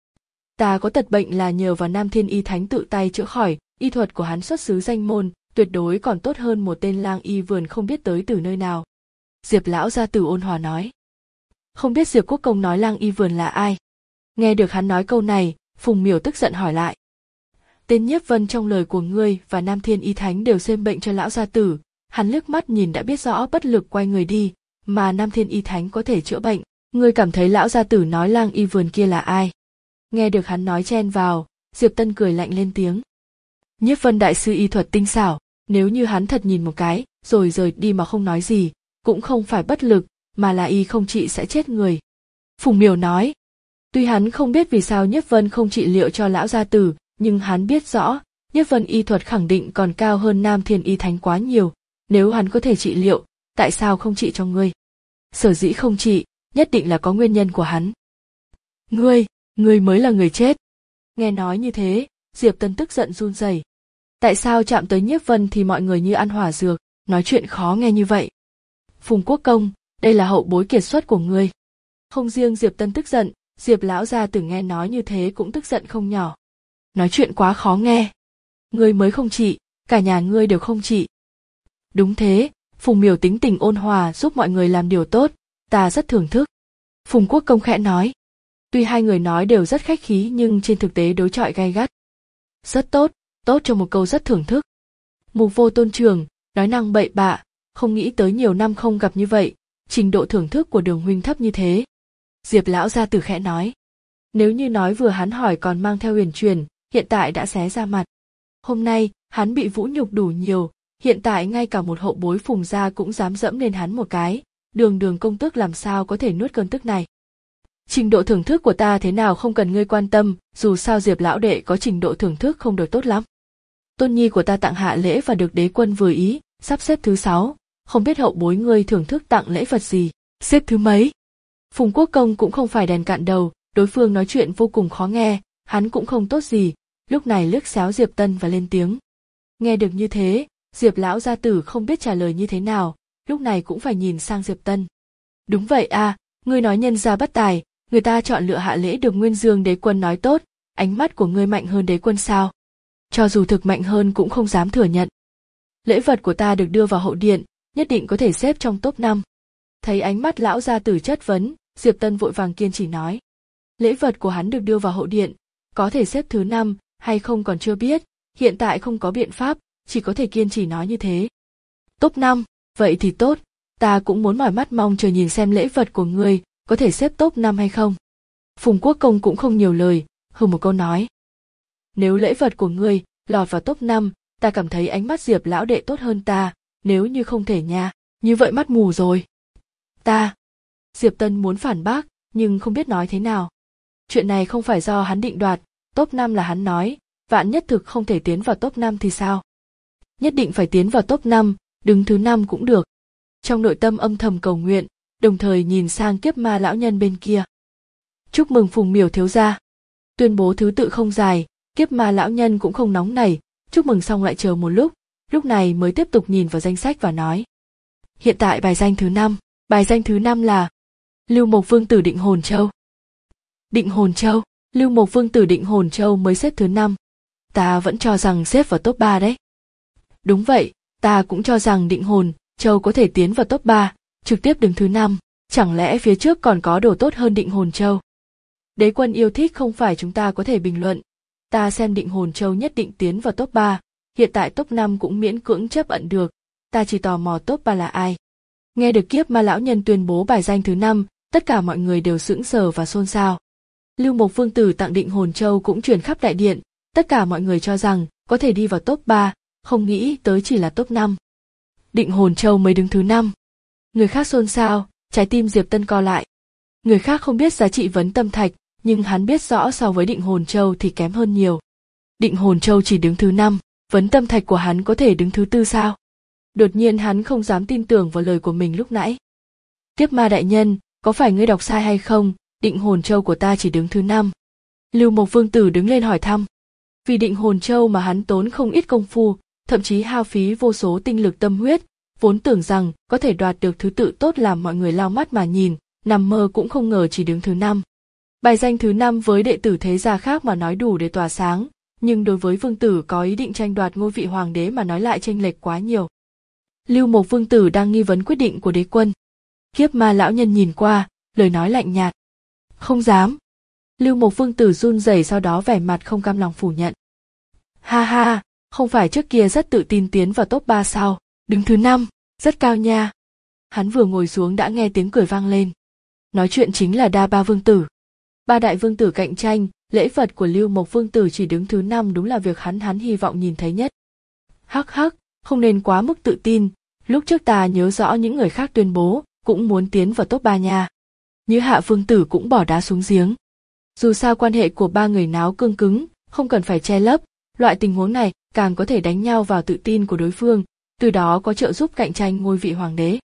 Ta có tật bệnh là nhờ vào Nam Thiên Y Thánh tự tay chữa khỏi, y thuật của hắn xuất xứ danh môn, tuyệt đối còn tốt hơn một tên lang y vườn không biết tới từ nơi nào. Diệp lão gia tử ôn hòa nói. Không biết Diệp Quốc công nói lang y vườn là ai? Nghe được hắn nói câu này, Phùng Miểu tức giận hỏi lại. Tên Nhiếp Vân trong lời của ngươi và Nam Thiên Y Thánh đều xem bệnh cho lão gia tử, hắn liếc mắt nhìn đã biết rõ bất lực quay người đi, mà Nam Thiên Y Thánh có thể chữa bệnh, ngươi cảm thấy lão gia tử nói lang y vườn kia là ai? Nghe được hắn nói chen vào, Diệp Tân cười lạnh lên tiếng. Nhiếp Vân đại sư y thuật tinh xảo, nếu như hắn thật nhìn một cái, rồi rời đi mà không nói gì, cũng không phải bất lực, mà là y không trị sẽ chết người. Phùng Miểu nói, tuy hắn không biết vì sao Nhiếp Vân không trị liệu cho lão gia tử, nhưng hắn biết rõ, Nhiếp Vân y thuật khẳng định còn cao hơn Nam Thiên Y Thánh quá nhiều, nếu hắn có thể trị liệu, tại sao không trị cho ngươi? Sở dĩ không trị, nhất định là có nguyên nhân của hắn. Ngươi, ngươi mới là người chết. Nghe nói như thế, Diệp Tân tức giận run rẩy. Tại sao chạm tới Nhiếp Vân thì mọi người như ăn hỏa dược, nói chuyện khó nghe như vậy? Phùng Quốc công, đây là hậu bối kiệt xuất của ngươi. Không riêng Diệp Tân tức giận, Diệp lão gia tử nghe nói như thế cũng tức giận không nhỏ. Nói chuyện quá khó nghe. Ngươi mới không trị, cả nhà ngươi đều không trị. Đúng thế, Phùng Miểu tính tình ôn hòa giúp mọi người làm điều tốt, ta rất thưởng thức. Phùng Quốc công khẽ nói. Tuy hai người nói đều rất khách khí nhưng trên thực tế đối chọi gay gắt. Rất tốt, tốt cho một câu rất thưởng thức. Mục vô tôn trường, nói năng bậy bạ, không nghĩ tới nhiều năm không gặp như vậy, trình độ thưởng thức của Đường huynh thấp như thế. Diệp lão gia tử khẽ nói. Nếu như nói vừa hắn hỏi còn mang theo huyền truyền, hiện tại đã xé ra mặt. Hôm nay, hắn bị vũ nhục đủ nhiều, hiện tại ngay cả một hậu bối Phùng gia cũng dám dẫm lên hắn một cái, Đường Đường công tước làm sao có thể nuốt cơn tức này. Trình độ thưởng thức của ta thế nào không cần ngươi quan tâm, dù sao Diệp lão đệ có trình độ thưởng thức không được tốt lắm. Tôn nhi của ta tặng hạ lễ và được đế quân vừa ý, sắp xếp thứ sáu, không biết hậu bối ngươi thưởng thức tặng lễ vật gì, xếp thứ mấy? Phùng Quốc công cũng không phải đèn cạn đầu, đối phương nói chuyện vô cùng khó nghe, hắn cũng không tốt gì, lúc này liếc xéo Diệp Tân và lên tiếng. Nghe được như thế, Diệp lão gia tử không biết trả lời như thế nào, lúc này cũng phải nhìn sang Diệp Tân. Đúng vậy à, ngươi nói nhân gia bất tài, người ta chọn lựa hạ lễ được Nguyên Dương đế quân nói tốt, ánh mắt của ngươi mạnh hơn đế quân sao? Cho dù thực mạnh hơn cũng không dám thừa nhận. Lễ vật của ta được đưa vào hậu điện, nhất định có thể xếp trong top năm. Thấy ánh mắt lão gia tử chất vấn, Diệp Tân vội vàng kiên trì nói. Lễ vật của hắn được đưa vào hậu điện, có thể xếp thứ năm hay không còn chưa biết, hiện tại không có biện pháp, chỉ có thể kiên trì nói như thế. Top năm, vậy thì tốt, ta cũng muốn mỏi mắt mong chờ nhìn xem lễ vật của ngươi có thể xếp top năm hay không. Phùng Quốc Công cũng không nhiều lời, hừ một câu nói. Nếu lễ vật của ngươi lọt vào top năm, ta cảm thấy ánh mắt Diệp lão đệ tốt hơn ta, nếu như không thể nha, như vậy mắt mù rồi. Ta. Diệp Tân muốn phản bác, nhưng không biết nói thế nào. Chuyện này không phải do hắn định đoạt, top năm là hắn nói, vạn nhất thực không thể tiến vào top năm thì sao? Nhất định phải tiến vào top năm, đứng thứ năm cũng được. Trong nội tâm âm thầm cầu nguyện, đồng thời nhìn sang Kiếp Ma lão nhân bên kia. Chúc mừng Phùng Miểu thiếu gia. Tuyên bố thứ tự không dài, Kiếp Ma lão nhân cũng không nóng nảy, chúc mừng xong lại chờ một lúc, lúc này mới tiếp tục nhìn vào danh sách và nói. Hiện tại bài danh thứ năm, bài danh thứ năm là Lưu Mộc Vương tử Định Hồn Châu. Định Hồn Châu, Lưu Mộc Vương tử Định Hồn Châu mới xếp thứ năm. Ta vẫn cho rằng xếp vào top ba đấy. Đúng vậy, ta cũng cho rằng Định Hồn Châu có thể tiến vào top ba, trực tiếp đứng thứ năm, chẳng lẽ phía trước còn có đồ tốt hơn Định Hồn Châu? Đế quân yêu thích không phải chúng ta có thể bình luận. Ta xem Định Hồn Châu nhất định tiến vào top ba, hiện tại top năm cũng miễn cưỡng chấp ẩn được, ta chỉ tò mò top ba là ai. Nghe được Kiếp Ma lão nhân tuyên bố bài danh thứ năm, tất cả mọi người đều sững sờ và xôn xao. Lưu Mộc Vương tử tặng Định Hồn Châu cũng truyền khắp đại điện, tất cả mọi người cho rằng có thể đi vào top ba, không nghĩ tới chỉ là top năm. Định Hồn Châu mới đứng thứ năm. Người khác xôn xao, trái tim Diệp Tân co lại. Người khác không biết giá trị vấn tâm thạch, nhưng hắn biết rõ so với Định Hồn Châu thì kém hơn nhiều. Định Hồn Châu chỉ đứng thứ năm, vấn tâm thạch của hắn có thể đứng thứ tư sao? Đột nhiên hắn không dám tin tưởng vào lời của mình lúc nãy. Kiếp Ma đại nhân, có phải ngươi đọc sai hay không? Định Hồn Châu của ta chỉ đứng thứ năm. Lưu Mộc Vương tử đứng lên hỏi thăm. Vì Định Hồn Châu mà hắn tốn không ít công phu, thậm chí hao phí vô số tinh lực tâm huyết, vốn tưởng rằng có thể đoạt được thứ tự tốt làm mọi người lao mắt mà nhìn, nằm mơ cũng không ngờ chỉ đứng thứ năm. Bài danh thứ năm với đệ tử thế gia khác mà nói đủ để tỏa sáng, nhưng đối với vương tử có ý định tranh đoạt ngôi vị hoàng đế mà nói lại chênh lệch quá nhiều. Lưu Mộc Vương tử đang nghi vấn quyết định của đế quân. Kiếp Ma lão nhân nhìn qua, lời nói lạnh nhạt. Không dám. Lưu Mộc Vương tử run rẩy, sau đó vẻ mặt không cam lòng phủ nhận. Ha ha, không phải trước kia rất tự tin tiến vào top ba sao, đứng thứ năm, rất cao nha. Hắn vừa ngồi xuống đã nghe tiếng cười vang lên. Nói chuyện chính là Đa Ba Vương tử. Ba đại vương tử cạnh tranh, lễ vật của Lưu Mộc Vương tử chỉ đứng thứ năm đúng là việc hắn hắn hy vọng nhìn thấy nhất. Hắc hắc, không nên quá mức tự tin, lúc trước ta nhớ rõ những người khác tuyên bố cũng muốn tiến vào top ba nha. Như Hạ Vương tử cũng bỏ đá xuống giếng. Dù sao quan hệ của ba người náo cương cứng, không cần phải che lấp, loại tình huống này càng có thể đánh nhau vào tự tin của đối phương, từ đó có trợ giúp cạnh tranh ngôi vị hoàng đế.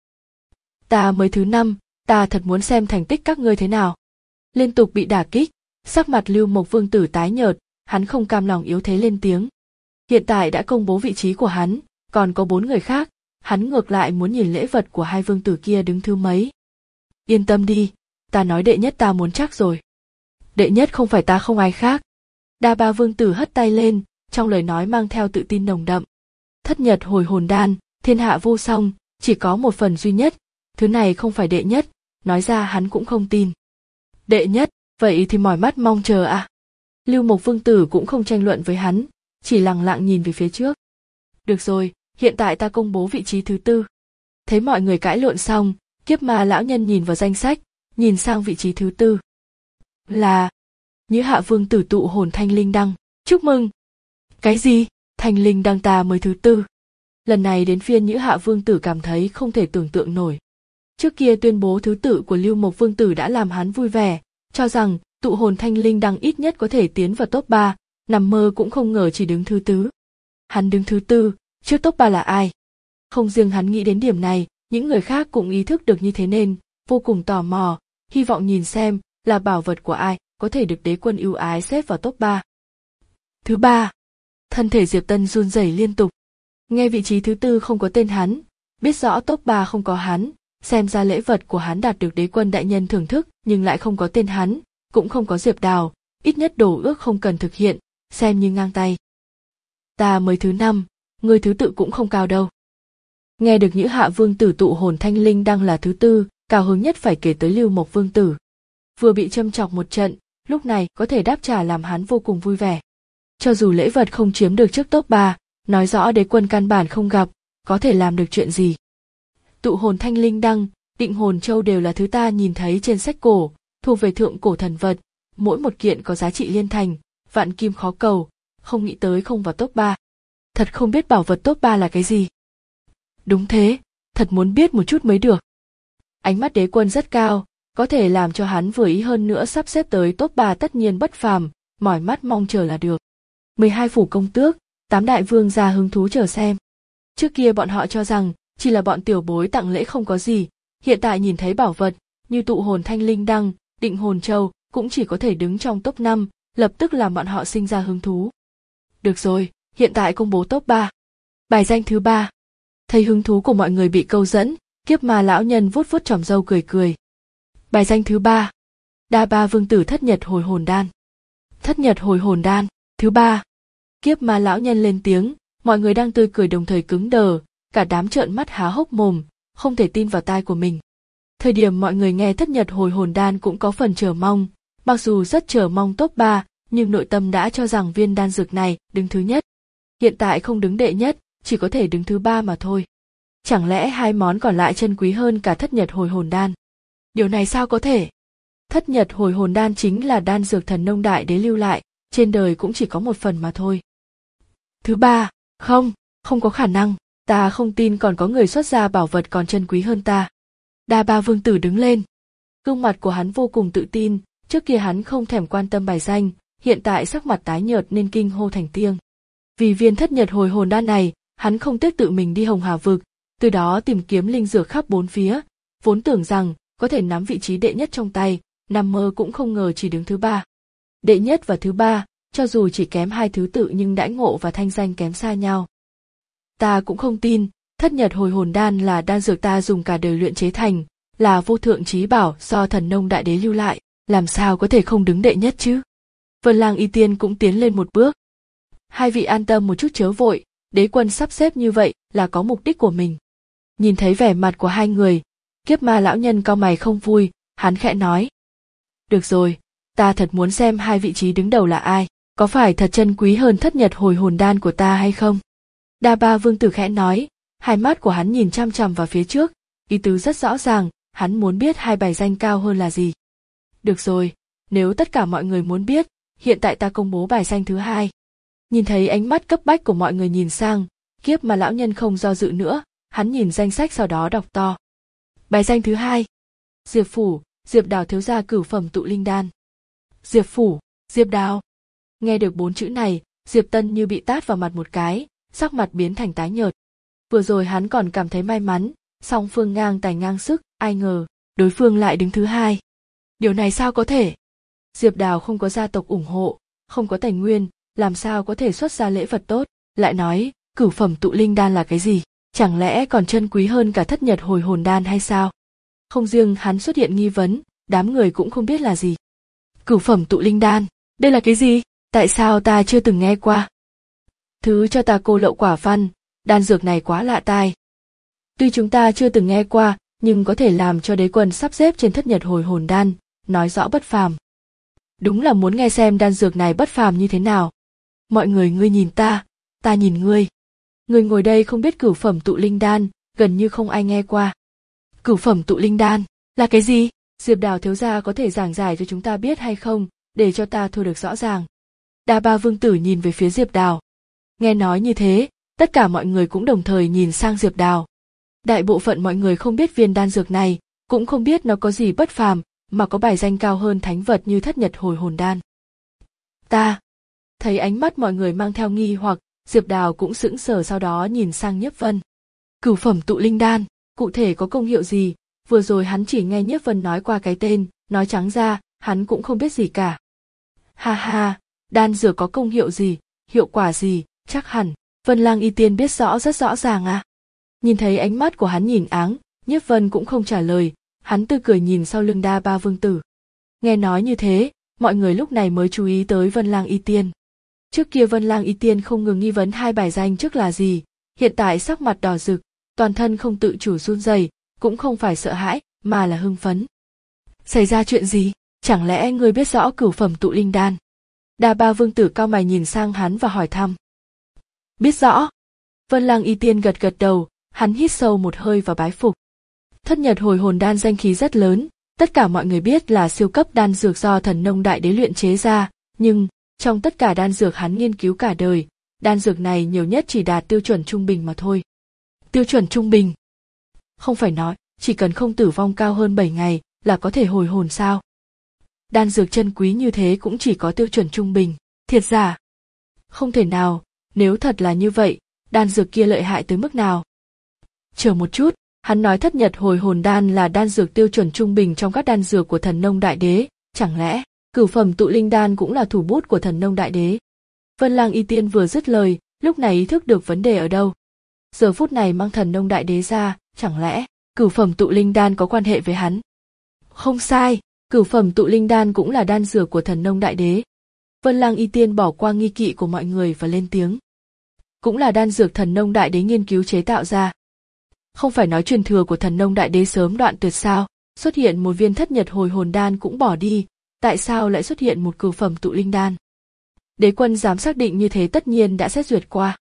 Ta mới thứ năm, ta thật muốn xem thành tích các ngươi thế nào. Liên tục bị đả kích, sắc mặt Lưu Mộc Vương tử tái nhợt, hắn không cam lòng yếu thế lên tiếng. Hiện tại đã công bố vị trí của hắn, còn có bốn người khác, hắn ngược lại muốn nhìn lễ vật của hai vương tử kia đứng thứ mấy. Yên tâm đi, ta nói đệ nhất ta muốn chắc rồi. Đệ nhất không phải ta không ai khác. Đa Ba Vương tử hất tay lên, trong lời nói mang theo tự tin nồng đậm. Thất nhật hồi hồn đan, thiên hạ vô song, chỉ có một phần duy nhất, thứ này không phải đệ nhất, nói ra hắn cũng không tin. Đệ nhất, vậy thì mỏi mắt mong chờ à. Lưu Mộc Vương tử cũng không tranh luận với hắn, chỉ lặng lặng nhìn về phía trước. Được rồi, hiện tại ta công bố vị trí thứ tư. Thấy mọi người cãi lộn xong, Kiếp Ma lão nhân nhìn vào danh sách, nhìn sang vị trí thứ tư. Là Như Hạ Vương tử tụ hồn thanh linh đăng, chúc mừng. Cái gì? Thanh linh đăng ta mới thứ tư. Lần này đến phiên Như Hạ Vương tử cảm thấy không thể tưởng tượng nổi. Trước kia tuyên bố thứ tự của Lưu Mộc Vương tử đã làm hắn vui vẻ, cho rằng tụ hồn thanh linh đăng ít nhất có thể tiến vào top ba, nằm mơ cũng không ngờ chỉ đứng thứ tứ. Hắn đứng thứ tư, trước top ba là ai? Không riêng hắn nghĩ đến điểm này, những người khác cũng ý thức được như thế nên vô cùng tò mò, hy vọng nhìn xem là bảo vật của ai có thể được đế quân ưu ái xếp vào top ba. Thứ ba. Thân thể Diệp Tân run rẩy liên tục. Nghe vị trí thứ tư không có tên hắn, Biết rõ top ba không có hắn, xem ra lễ vật của hắn đạt được đế quân đại nhân thưởng thức nhưng lại không có tên hắn, cũng không có Diệp Đào, ít nhất đồ ước không cần thực hiện, xem như ngang tay. Ta mới thứ năm, ngươi thứ tự cũng không cao đâu. Nghe được Nhữ Hạ vương tử tụ hồn thanh linh đang là thứ tư, cao hứng nhất phải kể tới Lưu Mộc vương tử. Vừa bị châm chọc một trận, lúc này có thể đáp trả làm hắn vô cùng vui vẻ. Cho dù lễ vật không chiếm được trước top ba, nói rõ đế quân căn bản không gặp, có thể làm được chuyện gì. Tụ hồn thanh linh đăng, định hồn châu đều là thứ ta nhìn thấy trên sách cổ, thuộc về thượng cổ thần vật, mỗi một kiện có giá trị liên thành, vạn kim khó cầu, không nghĩ tới không vào top ba. Thật không biết bảo vật top ba là cái gì. Đúng thế, thật muốn biết một chút mới được. Ánh mắt đế quân rất cao, có thể làm cho hắn vừa ý hơn nữa sắp xếp tới top ba tất nhiên bất phàm, mỏi mắt mong chờ là được. mười hai phủ công tước, tám đại vương gia hứng thú chờ xem. Trước kia bọn họ cho rằng chỉ là bọn tiểu bối tặng lễ không có gì, hiện tại nhìn thấy bảo vật như tụ hồn thanh linh đăng, định hồn châu cũng chỉ có thể đứng trong top năm, lập tức làm bọn họ sinh ra hứng thú. Được rồi, hiện tại công bố top ba. Bài danh thứ ba. Thấy hứng thú của mọi người bị câu dẫn, Kiếp Ma lão nhân vuốt vuốt chòm râu cười cười. Bài danh thứ ba. Đa Ba vương tử thất nhật hồi hồn đan. Thất nhật hồi hồn đan, thứ ba. Kiếp Ma lão nhân lên tiếng, mọi người đang tươi cười đồng thời cứng đờ, cả đám trợn mắt há hốc mồm, không thể tin vào tai của mình. Thời điểm mọi người nghe thất nhật hồi hồn đan cũng có phần chờ mong, mặc dù rất chờ mong top ba, nhưng nội tâm đã cho rằng viên đan dược này đứng thứ nhất. Hiện tại không đứng đệ nhất, chỉ có thể đứng thứ ba mà thôi. Chẳng lẽ hai món còn lại chân quý hơn cả thất nhật hồi hồn đan? Điều này sao có thể? Thất nhật hồi hồn đan chính là đan dược thần nông đại đế lưu lại, trên đời cũng chỉ có một phần mà thôi. Thứ ba, không, không có khả năng, ta không tin còn có người xuất ra bảo vật còn chân quý hơn ta. Đa Ba vương tử đứng lên. Gương mặt của hắn vô cùng tự tin, trước kia hắn không thèm quan tâm bài danh, hiện tại sắc mặt tái nhợt nên kinh hô thành tiếng. Vì viên thất nhật hồi hồn đan này, hắn không tiếc tự mình đi Hồng Hà vực, từ đó tìm kiếm linh dược khắp bốn phía, vốn tưởng rằng có thể nắm vị trí đệ nhất trong tay, nằm mơ cũng không ngờ chỉ đứng thứ ba. Đệ nhất và thứ ba, cho dù chỉ kém hai thứ tự nhưng đãi ngộ và thanh danh kém xa nhau. Ta cũng không tin, thất nhật hồi hồn đan là đan dược ta dùng cả đời luyện chế thành, là vô thượng chí bảo do thần nông đại đế lưu lại, làm sao có thể không đứng đệ nhất chứ? Vân Lang Y Tiên cũng tiến lên một bước. Hai vị an tâm một chút chớ vội, đế quân sắp xếp như vậy là có mục đích của mình. Nhìn thấy vẻ mặt của hai người, Kiếp Ma lão nhân cau mày không vui, hắn khẽ nói. Được rồi, ta thật muốn xem hai vị trí đứng đầu là ai, có phải thật chân quý hơn thất nhật hồi hồn đan của ta hay không? Đa Ba vương tử khẽ nói, hai mắt của hắn nhìn chăm chăm vào phía trước, ý tứ rất rõ ràng, hắn muốn biết hai bài danh cao hơn là gì. Được rồi, nếu tất cả mọi người muốn biết, hiện tại ta công bố bài danh thứ hai. Nhìn thấy ánh mắt cấp bách của mọi người nhìn sang, Kiếp Ma lão nhân không do dự nữa, hắn nhìn danh sách sau đó đọc to. Bài danh thứ hai. Diệp Phủ, Diệp Đào thiếu gia cửu phẩm tụ linh đan. Diệp Phủ, Diệp Đào. Nghe được bốn chữ này, Diệp Tân như bị tát vào mặt một cái, sắc mặt biến thành tái nhợt. Vừa rồi hắn còn cảm thấy may mắn, song phương ngang tài ngang sức, ai ngờ, đối phương lại đứng thứ hai. Điều này sao có thể? Diệp Đào không có gia tộc ủng hộ, không có tài nguyên, làm sao có thể xuất ra lễ vật tốt, lại nói, cửu phẩm tụ linh đan là cái gì? Chẳng lẽ còn chân quý hơn cả thất nhật hồi hồn đan hay sao? Không riêng hắn xuất hiện nghi vấn, đám người cũng không biết là gì. Cửu phẩm tụ linh đan, đây là cái gì? Tại sao ta chưa từng nghe qua? Thứ cho ta cô lậu quả văn, đan dược này quá lạ tai. Tuy chúng ta chưa từng nghe qua, nhưng có thể làm cho đế quân sắp xếp trên thất nhật hồi hồn đan, nói rõ bất phàm. Đúng là muốn nghe xem đan dược này bất phàm như thế nào. Mọi người ngươi nhìn ta, ta nhìn ngươi. Người ngồi đây không biết cửu phẩm tụ linh đan, gần như không ai nghe qua. Cửu phẩm tụ linh đan, là cái gì? Diệp Đào thiếu gia có thể giảng giải cho chúng ta biết hay không, để cho ta thu được rõ ràng. Đa Ba vương tử nhìn về phía Diệp Đào. Nghe nói như thế, tất cả mọi người cũng đồng thời nhìn sang Diệp Đào. Đại bộ phận mọi người không biết viên đan dược này, cũng không biết nó có gì bất phàm, mà có bài danh cao hơn thánh vật như thất nhật hồi hồn đan. Ta, thấy ánh mắt mọi người mang theo nghi hoặc, Diệp Đào cũng sững sờ sau đó nhìn sang Nhiếp Vân. Cửu phẩm tụ linh đan, cụ thể có công hiệu gì? Vừa rồi hắn chỉ nghe Nhiếp Vân nói qua cái tên, nói trắng ra, hắn cũng không biết gì cả. Ha ha, đan dược có công hiệu gì, hiệu quả gì, chắc hẳn, Vân Lang Y Tiên biết rõ rất rõ ràng à. Nhìn thấy ánh mắt của hắn nhìn áng, Nhiếp Vân cũng không trả lời, hắn tươi cười nhìn sau lưng Đa Ba Vương Tử. Nghe nói như thế, mọi người lúc này mới chú ý tới Vân Lang Y Tiên. Trước kia Vân Lang Y Tiên không ngừng nghi vấn hai bài danh trước là gì, hiện tại sắc mặt đỏ rực, toàn thân không tự chủ run rẩy, cũng không phải sợ hãi, mà là hưng phấn. Xảy ra chuyện gì? Chẳng lẽ ngươi biết rõ cửu phẩm tụ linh đan? Đa Ba Vương Tử cau mày nhìn sang hắn và hỏi thăm. Biết rõ. Vân Lang Y Tiên gật gật đầu, hắn hít sâu một hơi và bái phục. Thất nhật hồi hồn đan danh khí rất lớn, tất cả mọi người biết là siêu cấp đan dược do Thần Nông Đại Đế luyện chế ra, nhưng trong tất cả đan dược hắn nghiên cứu cả đời, đan dược này nhiều nhất chỉ đạt tiêu chuẩn trung bình mà thôi. Tiêu chuẩn trung bình? Không phải nói, chỉ cần không tử vong cao hơn bảy ngày là có thể hồi hồn sao? Đan dược chân quý như thế cũng chỉ có tiêu chuẩn trung bình, thiệt giả? Không thể nào, nếu thật là như vậy, đan dược kia lợi hại tới mức nào? Chờ một chút, hắn nói thất nhật hồi hồn đan là đan dược tiêu chuẩn trung bình trong các đan dược của Thần Nông Đại Đế, chẳng lẽ cửu phẩm tụ linh đan cũng là thủ bút của Thần Nông Đại Đế? Vân Lang Y Tiên vừa dứt lời, lúc này ý thức được vấn đề ở đâu. Giờ phút này mang Thần Nông Đại Đế ra, chẳng lẽ cửu phẩm tụ linh đan có quan hệ với hắn? Không sai, cửu phẩm tụ linh đan cũng là đan dược của Thần Nông Đại Đế. Vân Lang Y Tiên bỏ qua nghi kỵ của mọi người và lên tiếng. Cũng là đan dược Thần Nông Đại Đế nghiên cứu chế tạo ra. Không phải nói truyền thừa của Thần Nông Đại Đế sớm đoạn tuyệt sao? Xuất hiện một viên thất nhật hồi hồn đan cũng bỏ đi, tại sao lại xuất hiện một cửu phẩm tụ linh đan? Đế quân dám xác định như thế tất nhiên đã xét duyệt qua.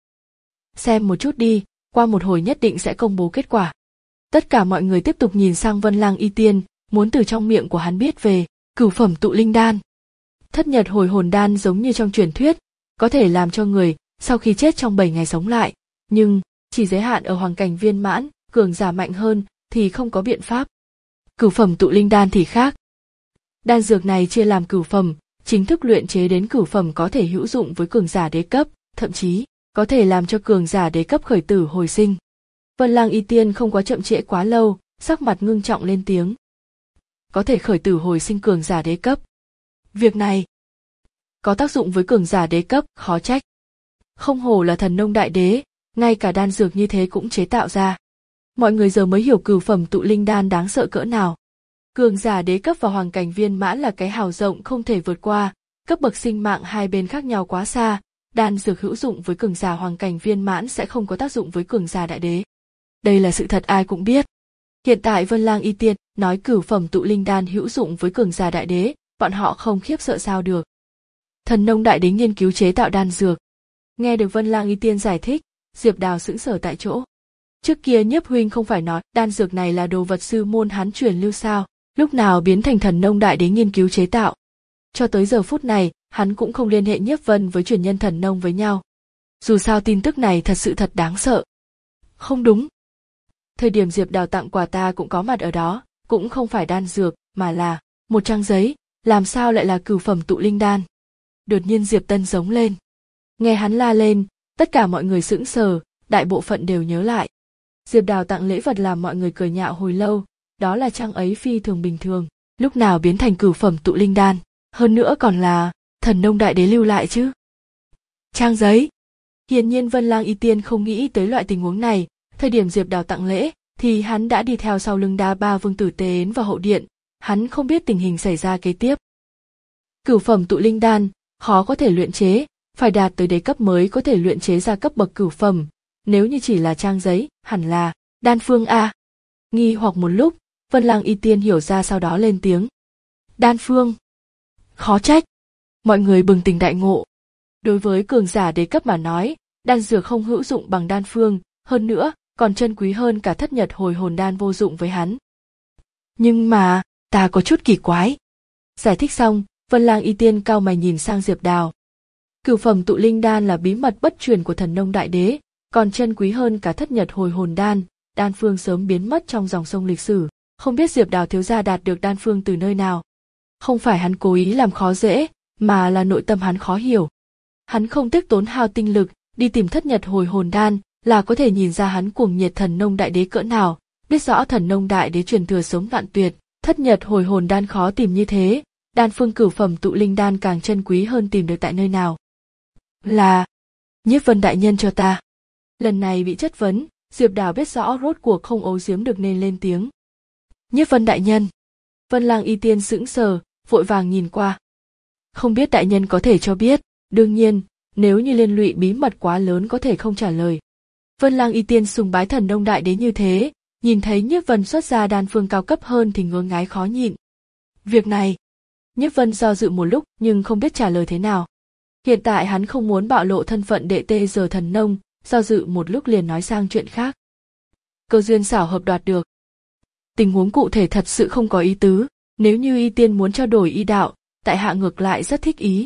Xem một chút đi, qua một hồi nhất định sẽ công bố kết quả. Tất cả mọi người tiếp tục nhìn sang Vân Lang Y Tiên, muốn từ trong miệng của hắn biết về cửu phẩm tụ linh đan. Thất nhật hồi hồn đan giống như trong truyền thuyết, có thể làm cho người sau khi chết trong bảy ngày sống lại, nhưng chỉ giới hạn ở hoàng cảnh viên mãn, cường giả mạnh hơn thì không có biện pháp. Cửu phẩm tụ linh đan thì khác. Đan dược này chia làm cửu phẩm, chính thức luyện chế đến cửu phẩm có thể hữu dụng với cường giả đế cấp, thậm chí có thể làm cho cường giả đế cấp khởi tử hồi sinh. Vân Lang Y Tiên không có chậm trễ quá lâu, sắc mặt ngưng trọng lên tiếng. Có thể khởi tử hồi sinh cường giả đế cấp. Việc này có tác dụng với cường giả đế cấp, khó trách. Không hổ là Thần Nông Đại Đế, ngay cả đan dược như thế cũng chế tạo ra. Mọi người giờ mới hiểu cửu phẩm tụ linh đan đáng sợ cỡ nào. Cường giả đế cấp và hoàng cảnh viên mãn là cái hào rộng không thể vượt qua, cấp bậc sinh mạng hai bên khác nhau quá xa, đan dược hữu dụng với cường giả hoàng cảnh viên mãn sẽ không có tác dụng với cường giả đại đế. Đây là sự thật ai cũng biết. Hiện tại Vân Lang Y Tiên nói cửu phẩm tụ linh đan hữu dụng với cường giả đại đế, bọn họ không khiếp sợ sao được. Thần Nông Đại Đế nghiên cứu chế tạo đan dược. Nghe được Vân Lang Y Tiên giải thích, Diệp Đào sững sờ tại chỗ. Trước kia Nhiếp huynh không phải nói đan dược này là đồ vật sư môn hắn truyền lưu sao, lúc nào biến thành Thần Nông Đại Đế nghiên cứu chế tạo. Cho tới giờ phút này, hắn cũng không liên hệ Nhiếp Vân với truyền nhân Thần Nông với nhau. Dù sao tin tức này thật sự thật đáng sợ. Không đúng. Thời điểm Diệp Đào tặng quà ta cũng có mặt ở đó, cũng không phải đan dược, mà là một trang giấy, làm sao lại là cửu phẩm tụ linh đan. Đột nhiên Diệp Tân giống lên. Nghe hắn la lên, tất cả mọi người sững sờ, đại bộ phận đều nhớ lại. Diệp Đào tặng lễ vật làm mọi người cười nhạo hồi lâu, đó là trang ấy phi thường bình thường, lúc nào biến thành cửu phẩm tụ linh đan, hơn nữa còn là Thần Nông Đại Đế lưu lại chứ. Trang giấy. Hiển nhiên Vân Lang Y Tiên không nghĩ tới loại tình huống này, thời điểm Diệp Đào tặng lễ, thì hắn đã đi theo sau lưng Đa Ba Vương Tử tiến vào hậu điện, hắn không biết tình hình xảy ra kế tiếp. Cửu phẩm tụ linh đan, khó có thể luyện chế, phải đạt tới đế cấp mới có thể luyện chế ra cấp bậc cửu phẩm, nếu như chỉ là trang giấy, hẳn là đan phương a. Nghi hoặc một lúc, Vân Lang Y Tiên hiểu ra sau đó lên tiếng. Đan phương. Khó trách. Mọi người bừng tỉnh đại ngộ. Đối với cường giả đế cấp mà nói, đan dược không hữu dụng bằng đan phương, hơn nữa, còn chân quý hơn cả thất nhật hồi hồn đan vô dụng với hắn. Nhưng mà, ta có chút kỳ quái. Giải thích xong, Vân Lang Y Tiên cau mày nhìn sang Diệp Đào. Cửu phẩm tụ linh đan là bí mật bất truyền của Thần Nông Đại Đế, còn chân quý hơn cả thất nhật hồi hồn đan, đan phương sớm biến mất trong dòng sông lịch sử, không biết Diệp Đào thiếu gia đạt được đan phương từ nơi nào. Không phải hắn cố ý làm khó dễ, mà là nội tâm hắn khó hiểu. Hắn không tiếc tốn hao tinh lực, đi tìm thất nhật hồi hồn đan, là có thể nhìn ra hắn cuồng nhiệt Thần Nông Đại Đế cỡ nào, biết rõ Thần Nông Đại Đế truyền thừa sống đoạn tuyệt, thất nhật hồi hồn đan khó tìm như thế, đan phương cửu phẩm tụ linh đan càng chân quý hơn tìm được tại nơi nào. Là Nhiếp Vân đại nhân cho ta. Lần này bị chất vấn, Diệp Đào biết rõ rốt cuộc không ấu giếm được nên lên tiếng. Nhiếp Vân đại nhân. Vân Lang Y Tiên sững sờ, vội vàng nhìn qua. Không biết đại nhân có thể cho biết, đương nhiên, nếu như liên lụy bí mật quá lớn có thể không trả lời. Vân Lang Y Tiên sùng bái thần Đông Đại Đế như thế, nhìn thấy Nhiếp Vân xuất ra đan phương cao cấp hơn thì ngứa ngái khó nhịn. Việc này, Nhiếp Vân do dự một lúc nhưng không biết trả lời thế nào. Hiện tại hắn không muốn bạo lộ thân phận đệ tê giờ thần nông, do dự một lúc liền nói sang chuyện khác. Cơ duyên xảo hợp đoạt được. Tình huống cụ thể thật sự không có ý tứ, nếu như Y Tiên muốn trao đổi y đạo, tại hạ ngược lại rất thích ý.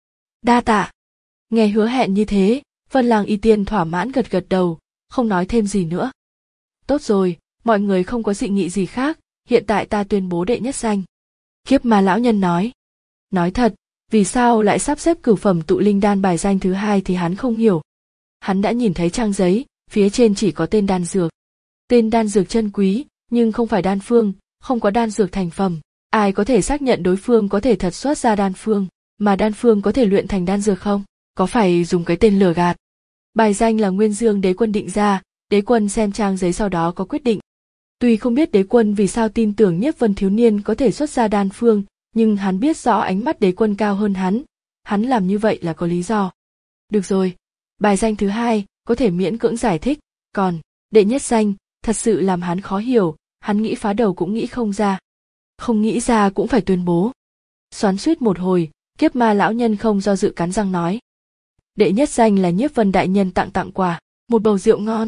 Đa tạ. Nghe hứa hẹn như thế, Vân Lang Y Tiên thỏa mãn gật gật đầu, không nói thêm gì nữa. Tốt rồi, mọi người không có dị nghị gì khác, hiện tại ta tuyên bố đệ nhất danh. Kiếp Ma lão nhân nói. Nói thật, vì sao lại sắp xếp cửu phẩm tụ linh đan bài danh thứ hai thì hắn không hiểu. Hắn đã nhìn thấy trang giấy, phía trên chỉ có tên đan dược. Tên đan dược chân quý, nhưng không phải đan phương, không có đan dược thành phẩm. Ai có thể xác nhận đối phương có thể thật xuất ra đan phương, mà đan phương có thể luyện thành đan dược không? Có phải dùng cái tên lừa gạt? Bài danh là Nguyên Dương Đế Quân định ra, Đế Quân xem trang giấy sau đó có quyết định. Tuy không biết Đế Quân vì sao tin tưởng Nhiếp Vân thiếu niên có thể xuất ra đan phương, nhưng hắn biết rõ ánh mắt Đế Quân cao hơn hắn, hắn làm như vậy là có lý do. Được rồi, bài danh thứ hai có thể miễn cưỡng giải thích, còn đệ nhất danh thật sự làm hắn khó hiểu, hắn nghĩ phá đầu cũng nghĩ không ra. Không nghĩ ra cũng phải tuyên bố. Xoắn xuýt một hồi, Kiếp Ma lão nhân không do dự cắn răng nói. Đệ nhất danh là Nhiếp Vân đại nhân tặng tặng quà, một bầu rượu ngon.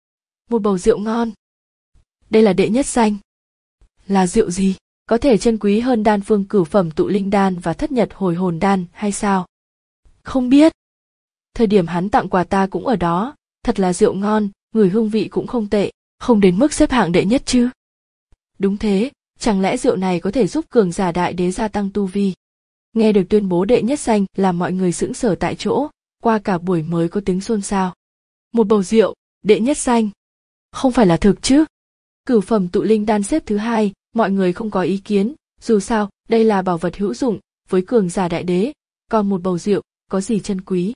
Một bầu rượu ngon. Đây là đệ nhất danh. Là rượu gì? Có thể chân quý hơn đan phương cửu phẩm tụ linh đan và thất nhật hồi hồn đan hay sao? Không biết. Thời điểm hắn tặng quà ta cũng ở đó, thật là rượu ngon, người hương vị cũng không tệ, không đến mức xếp hạng đệ nhất chứ. Đúng thế, chẳng lẽ rượu này có thể giúp cường giả đại đế gia tăng tu vi? Nghe được tuyên bố đệ nhất danh làm mọi người sững sờ tại chỗ, qua cả buổi mới có tiếng xôn xao. Một bầu rượu, đệ nhất danh. Không phải là thực chứ? Cửu phẩm tụ linh đan xếp thứ hai, mọi người không có ý kiến, dù sao, đây là bảo vật hữu dụng, với cường giả đại đế, còn một bầu rượu, có gì chân quý.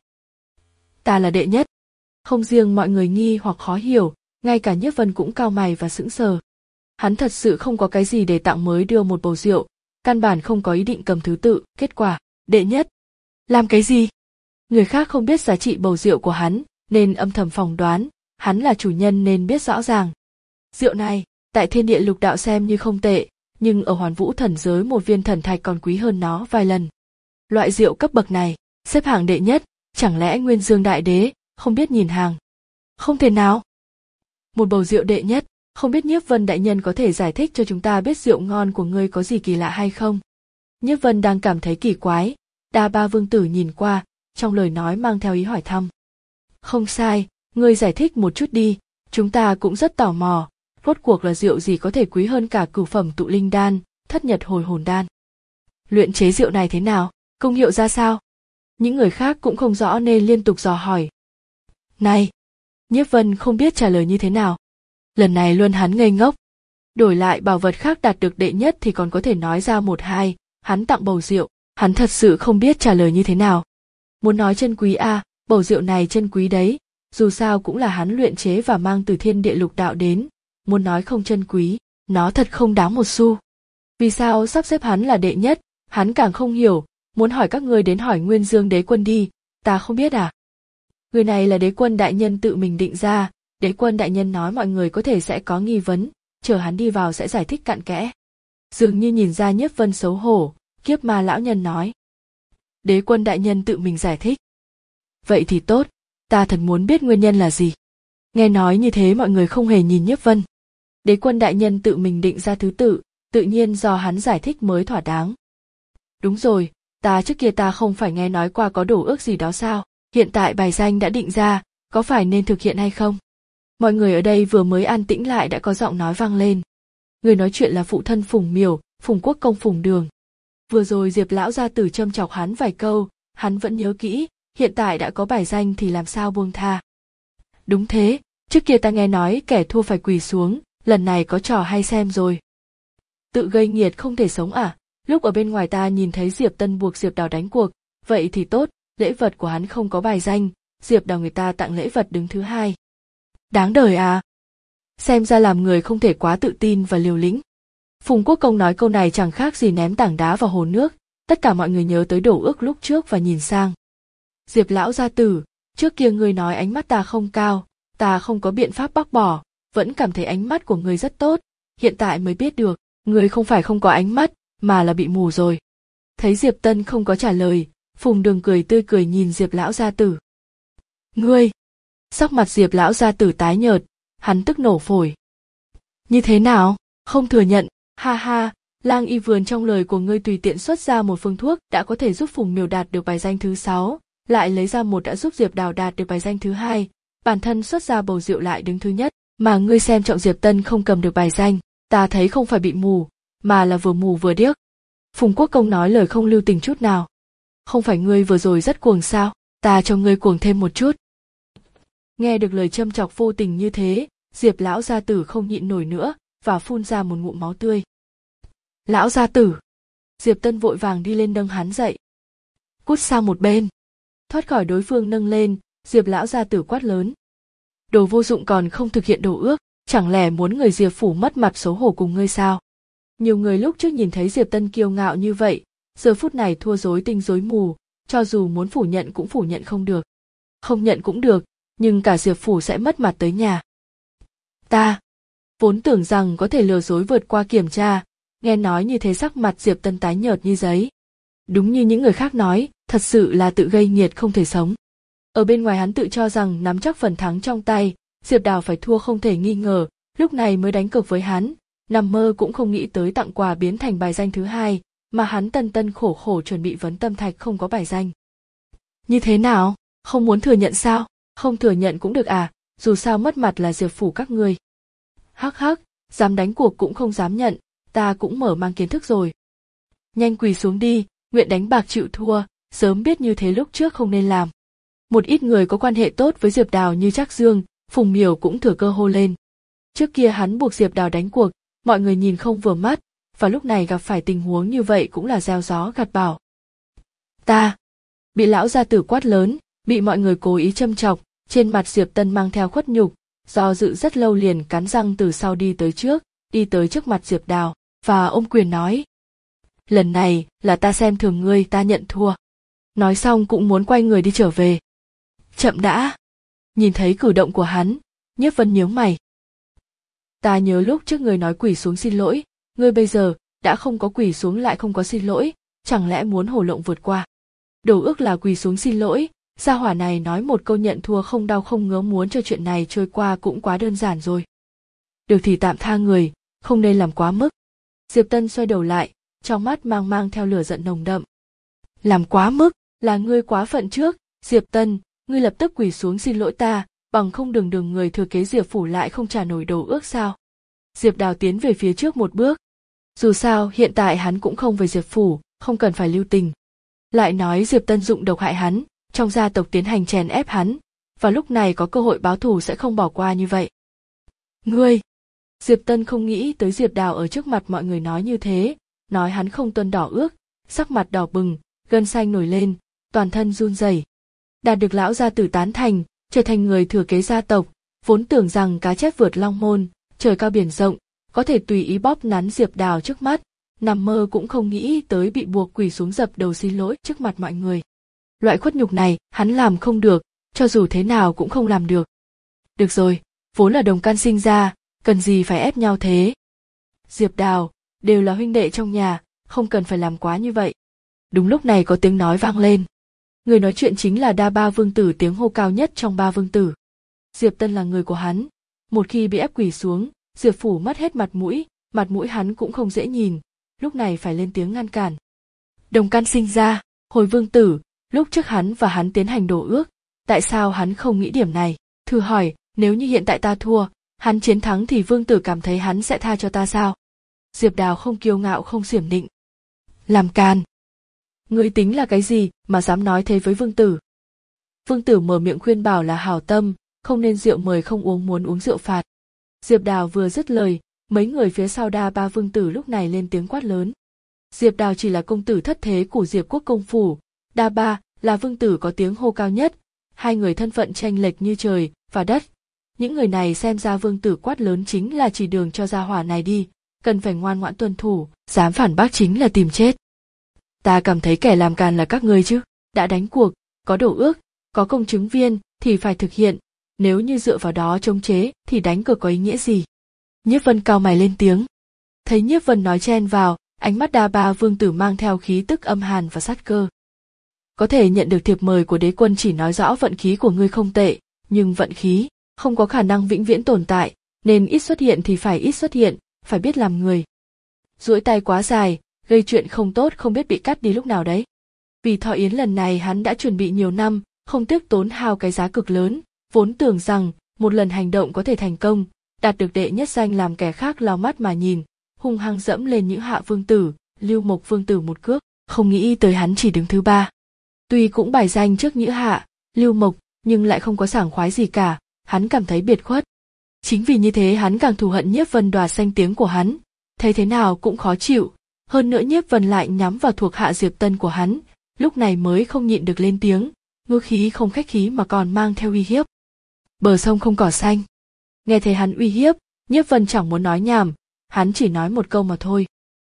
Ta là đệ nhất. Không riêng mọi người nghi hoặc khó hiểu, ngay cả Nhiếp Vân cũng cau mày và sững sờ. Hắn thật sự không có cái gì để tặng mới đưa một bầu rượu, căn bản không có ý định cầm thứ tự, kết quả, đệ nhất. Làm cái gì? Người khác không biết giá trị bầu rượu của hắn, nên âm thầm phỏng đoán, hắn là chủ nhân nên biết rõ ràng. Rượu này, tại thiên địa lục đạo xem như không tệ, nhưng ở Hoàn Vũ thần giới một viên thần thạch còn quý hơn nó vài lần. Loại rượu cấp bậc này, xếp hạng đệ nhất, chẳng lẽ Nguyên Dương đại đế không biết nhìn hàng? Không thể nào. Một bầu rượu đệ nhất, không biết Nhiếp Vân đại nhân có thể giải thích cho chúng ta biết rượu ngon của ngươi có gì kỳ lạ hay không? Nhiếp Vân đang cảm thấy kỳ quái, Đa Ba Vương tử nhìn qua, trong lời nói mang theo ý hỏi thăm. Không sai, ngươi giải thích một chút đi, chúng ta cũng rất tò mò, rốt cuộc là rượu gì có thể quý hơn cả cửu phẩm tụ linh đan, thất nhật hồi hồn đan. Luyện chế rượu này thế nào, công hiệu ra sao? Những người khác cũng không rõ nên liên tục dò hỏi. Này, Nhiếp Vân không biết trả lời như thế nào. Lần này luôn hắn ngây ngốc. Đổi lại bảo vật khác đạt được đệ nhất thì còn có thể nói ra một hai, hắn tặng bầu rượu, hắn thật sự không biết trả lời như thế nào. Muốn nói chân quý à, bầu rượu này chân quý đấy, dù sao cũng là hắn luyện chế và mang từ thiên địa lục đạo đến, muốn nói không chân quý, nó thật không đáng một xu. Vì sao sắp xếp hắn là đệ nhất, hắn càng không hiểu, muốn hỏi các ngươi đến hỏi Nguyên Dương Đế Quân đi, ta không biết à. Người này là Đế Quân đại nhân tự mình định ra, Đế Quân đại nhân nói mọi người có thể sẽ có nghi vấn, chờ hắn đi vào sẽ giải thích cặn kẽ. Dường như nhìn ra Nhiếp Vân xấu hổ, Kiếp Ma lão nhân nói. Đế Quân đại nhân tự mình giải thích. Vậy thì tốt, ta thật muốn biết nguyên nhân là gì. Nghe nói như thế mọi người không hề nhìn Nhiếp Vân. Đế Quân đại nhân tự mình định ra thứ tự, tự nhiên do hắn giải thích mới thỏa đáng. Đúng rồi, ta trước kia ta không phải nghe nói qua có đổ ước gì đó sao, hiện tại bài danh đã định ra, có phải nên thực hiện hay không? Mọi người ở đây vừa mới an tĩnh lại đã có giọng nói vang lên. Người nói chuyện là phụ thân Phùng Miểu, Phùng Quốc công Phùng Đường. Vừa rồi Diệp lão gia tử châm chọc hắn vài câu, hắn vẫn nhớ kỹ, hiện tại đã có bài danh thì làm sao buông tha. Đúng thế, trước kia ta nghe nói kẻ thua phải quỳ xuống, lần này có trò hay xem rồi. Tự gây nghiệt không thể sống à, lúc ở bên ngoài ta nhìn thấy Diệp Tân buộc Diệp Đào đánh cuộc, vậy thì tốt, lễ vật của hắn không có bài danh, Diệp Đào người ta tặng lễ vật đứng thứ hai. Đáng đời à. Xem ra làm người không thể quá tự tin và liều lĩnh. Phùng Quốc Công nói câu này chẳng khác gì ném tảng đá vào hồ nước, tất cả mọi người nhớ tới Đổ Ước lúc trước và nhìn sang. Diệp lão gia tử, trước kia ngươi nói ánh mắt ta không cao, ta không có biện pháp bác bỏ, vẫn cảm thấy ánh mắt của ngươi rất tốt, hiện tại mới biết được, ngươi không phải không có ánh mắt, mà là bị mù rồi. Thấy Diệp Tân không có trả lời, Phùng Đường cười tươi cười nhìn Diệp lão gia tử. Ngươi! Sắc mặt Diệp lão gia tử tái nhợt, hắn tức nổ phổi. Như thế nào? Không thừa nhận, ha ha, Lang Y Vườn trong lời của ngươi tùy tiện xuất ra một phương thuốc đã có thể giúp Phùng Miểu đạt được bài danh thứ sáu, lại lấy ra một đã giúp Diệp Đào đạt được bài danh thứ hai, bản thân xuất ra bầu rượu lại đứng thứ nhất, mà ngươi xem trọng Diệp Tân không cầm được bài danh, ta thấy không phải bị mù, mà là vừa mù vừa điếc. Phùng Quốc Công nói lời không lưu tình chút nào. Không phải ngươi vừa rồi rất cuồng sao, ta cho ngươi cuồng thêm một chút. Nghe được lời châm chọc vô tình như thế, Diệp lão gia tử không nhịn nổi nữa và phun ra một ngụm máu tươi. Lão gia tử! Diệp Tân vội vàng đi lên nâng hắn dậy. Cút sang một bên. Thoát khỏi đối phương nâng lên, Diệp lão gia tử quát lớn. Đồ vô dụng còn không thực hiện đồ ước, chẳng lẽ muốn người Diệp phủ mất mặt xấu hổ cùng ngươi sao? Nhiều người lúc trước nhìn thấy Diệp Tân kiêu ngạo như vậy, giờ phút này thua rối tinh rối mù, cho dù muốn phủ nhận cũng phủ nhận không được. Không nhận cũng được, nhưng cả Diệp phủ sẽ mất mặt tới nhà. Ta vốn tưởng rằng có thể lừa dối vượt qua kiểm tra, nghe nói như thế sắc mặt Diệp Tân tái nhợt như giấy. Đúng như những người khác nói, thật sự là tự gây nghiệt không thể sống. Ở bên ngoài hắn tự cho rằng nắm chắc phần thắng trong tay, Diệp Đào phải thua không thể nghi ngờ, lúc này mới đánh cược với hắn, nằm mơ cũng không nghĩ tới tặng quà biến thành bài danh thứ hai, mà hắn tân tân khổ khổ chuẩn bị vấn tâm thạch không có bài danh. Như thế nào, không muốn thừa nhận sao? Không thừa nhận cũng được à, dù sao mất mặt là Diệp phủ các ngươi. Hắc hắc, dám đánh cuộc cũng không dám nhận, ta cũng mở mang kiến thức rồi. Nhanh quỳ xuống đi, nguyện đánh bạc chịu thua, sớm biết như thế lúc trước không nên làm. Một ít người có quan hệ tốt với Diệp Đào như Trác Dương, Phùng Miểu cũng thừa cơ hô lên. Trước kia hắn buộc Diệp Đào đánh cuộc, mọi người nhìn không vừa mắt, và lúc này gặp phải tình huống như vậy cũng là gieo gió gặt bão. Ta! Bị lão gia tử quát lớn, bị mọi người cố ý châm chọc, trên mặt Diệp Tân mang theo khuất nhục, do dự rất lâu liền cắn răng từ sau đi tới trước, đi tới trước mặt Diệp Đào, và ôm quyền nói. Lần này là ta xem thường ngươi, ta nhận thua. Nói xong cũng muốn quay người đi trở về. Chậm đã! Nhìn thấy cử động của hắn, Nhiếp Vân nhướng mày. Ta nhớ lúc trước ngươi nói quỳ xuống xin lỗi, ngươi bây giờ đã không có quỳ xuống lại không có xin lỗi, chẳng lẽ muốn hổ lộng vượt qua? Đồ ước là quỳ xuống xin lỗi, gia hỏa này nói một câu nhận thua không đau không ngứa muốn cho chuyện này trôi qua cũng quá đơn giản rồi. Được thì tạm tha người, không nên làm quá mức. Diệp Tân xoay đầu lại, trong mắt mang mang theo lửa giận nồng đậm. Làm quá mức, là ngươi quá phận trước, Diệp Tân, ngươi lập tức quỳ xuống xin lỗi ta, bằng không đường đường người thừa kế Diệp phủ lại không trả nổi đồ ước sao? Diệp Đào tiến về phía trước một bước. Dù sao hiện tại hắn cũng không về Diệp phủ, không cần phải lưu tình. Lại nói Diệp Tân dụng độc hại hắn, trong gia tộc tiến hành chèn ép hắn, và lúc này có cơ hội báo thù sẽ không bỏ qua như vậy. Ngươi! Diệp Tân không nghĩ tới Diệp Đào ở trước mặt mọi người nói như thế, nói hắn không tuân đỏ ước, sắc mặt đỏ bừng, gân xanh nổi lên, toàn thân run rẩy. Đạt được lão gia tử tán thành, trở thành người thừa kế gia tộc, vốn tưởng rằng cá chép vượt long môn, trời cao biển rộng, có thể tùy ý bóp nắn Diệp Đào trước mắt, nằm mơ cũng không nghĩ tới bị buộc quỳ xuống dập đầu xin lỗi trước mặt mọi người. Loại khuất nhục này, hắn làm không được, cho dù thế nào cũng không làm được. Được rồi, vốn là đồng căn sinh ra, cần gì phải ép nhau thế? Diệp Đào, đều là huynh đệ trong nhà, không cần phải làm quá như vậy. Đúng lúc này có tiếng nói vang lên. Người nói chuyện chính là Đa Ba Vương Tử, tiếng hô cao nhất trong ba vương tử. Diệp Tân là người của hắn, một khi bị ép quỳ xuống, Diệp phủ mất hết mặt mũi, mặt mũi hắn cũng không dễ nhìn, lúc này phải lên tiếng ngăn cản. Đồng căn sinh ra, hồi vương tử, lúc trước hắn và hắn tiến hành đổ ước, tại sao hắn không nghĩ điểm này? Thử hỏi, nếu như hiện tại ta thua, hắn chiến thắng thì vương tử cảm thấy hắn sẽ tha cho ta sao? Diệp Đào không kiêu ngạo không xiểm nịnh. Làm càn! Ngươi tính là cái gì mà dám nói thế với vương tử? Vương tử mở miệng khuyên bảo là hảo tâm, không nên rượu mời không uống muốn uống rượu phạt. Diệp Đào vừa dứt lời, mấy người phía sau Đa Ba Vương Tử lúc này lên tiếng quát lớn. Diệp Đào chỉ là công tử thất thế của Diệp Quốc công phủ, Đa Ba là vương tử có tiếng hô cao nhất, hai người thân phận chênh lệch như trời và đất, Những người này xem ra vương tử quát lớn chính là chỉ đường cho gia hỏa này đi, cần phải ngoan ngoãn tuân thủ, dám phản bác chính là tìm chết. Ta cảm thấy kẻ làm càn là các ngươi chứ, đã đánh cuộc, có đổ ước, có công chứng viên thì phải thực hiện, nếu như dựa vào đó chống chế thì đánh cược có ý nghĩa gì? Nhiếp Vân cau mày lên tiếng. Thấy Nhiếp Vân nói chen vào, ánh mắt Đa Ba vương tử mang theo khí tức âm hàn và sát cơ. Có thể nhận được thiệp mời của đế quân chỉ nói rõ vận khí của ngươi không tệ, nhưng vận khí không có khả năng vĩnh viễn tồn tại, nên ít xuất hiện thì phải ít xuất hiện, phải biết làm người. Duỗi tay quá dài, gây chuyện không tốt không biết bị cắt đi lúc nào đấy. Vì thọ yến lần này hắn đã chuẩn bị nhiều năm, không tiếc tốn hao cái giá cực lớn, vốn tưởng rằng một lần hành động có thể thành công, đạt được đệ nhất danh làm kẻ khác lau mắt mà nhìn, hung hăng dẫm lên những hạ vương tử, Lưu Mộc vương tử một cước, không nghĩ tới hắn chỉ đứng thứ ba. Tuy cũng bài danh trước Nhữ Hạ, Lưu Mộc, nhưng lại không có sảng khoái gì cả, hắn cảm thấy biệt khuất. Chính vì như thế hắn càng thù hận Nhiếp Vân đoạt danh tiếng của hắn, thấy thế nào cũng khó chịu, hơn nữa Nhiếp Vân lại nhắm vào thuộc hạ Diệp Tân của hắn, lúc này mới không nhịn được lên tiếng, ngữ khí không khách khí mà còn mang theo uy hiếp. Bờ sông không cỏ xanh. Nghe thấy hắn uy hiếp, Nhiếp Vân chẳng muốn nói nhảm, hắn chỉ nói một câu mà thôi.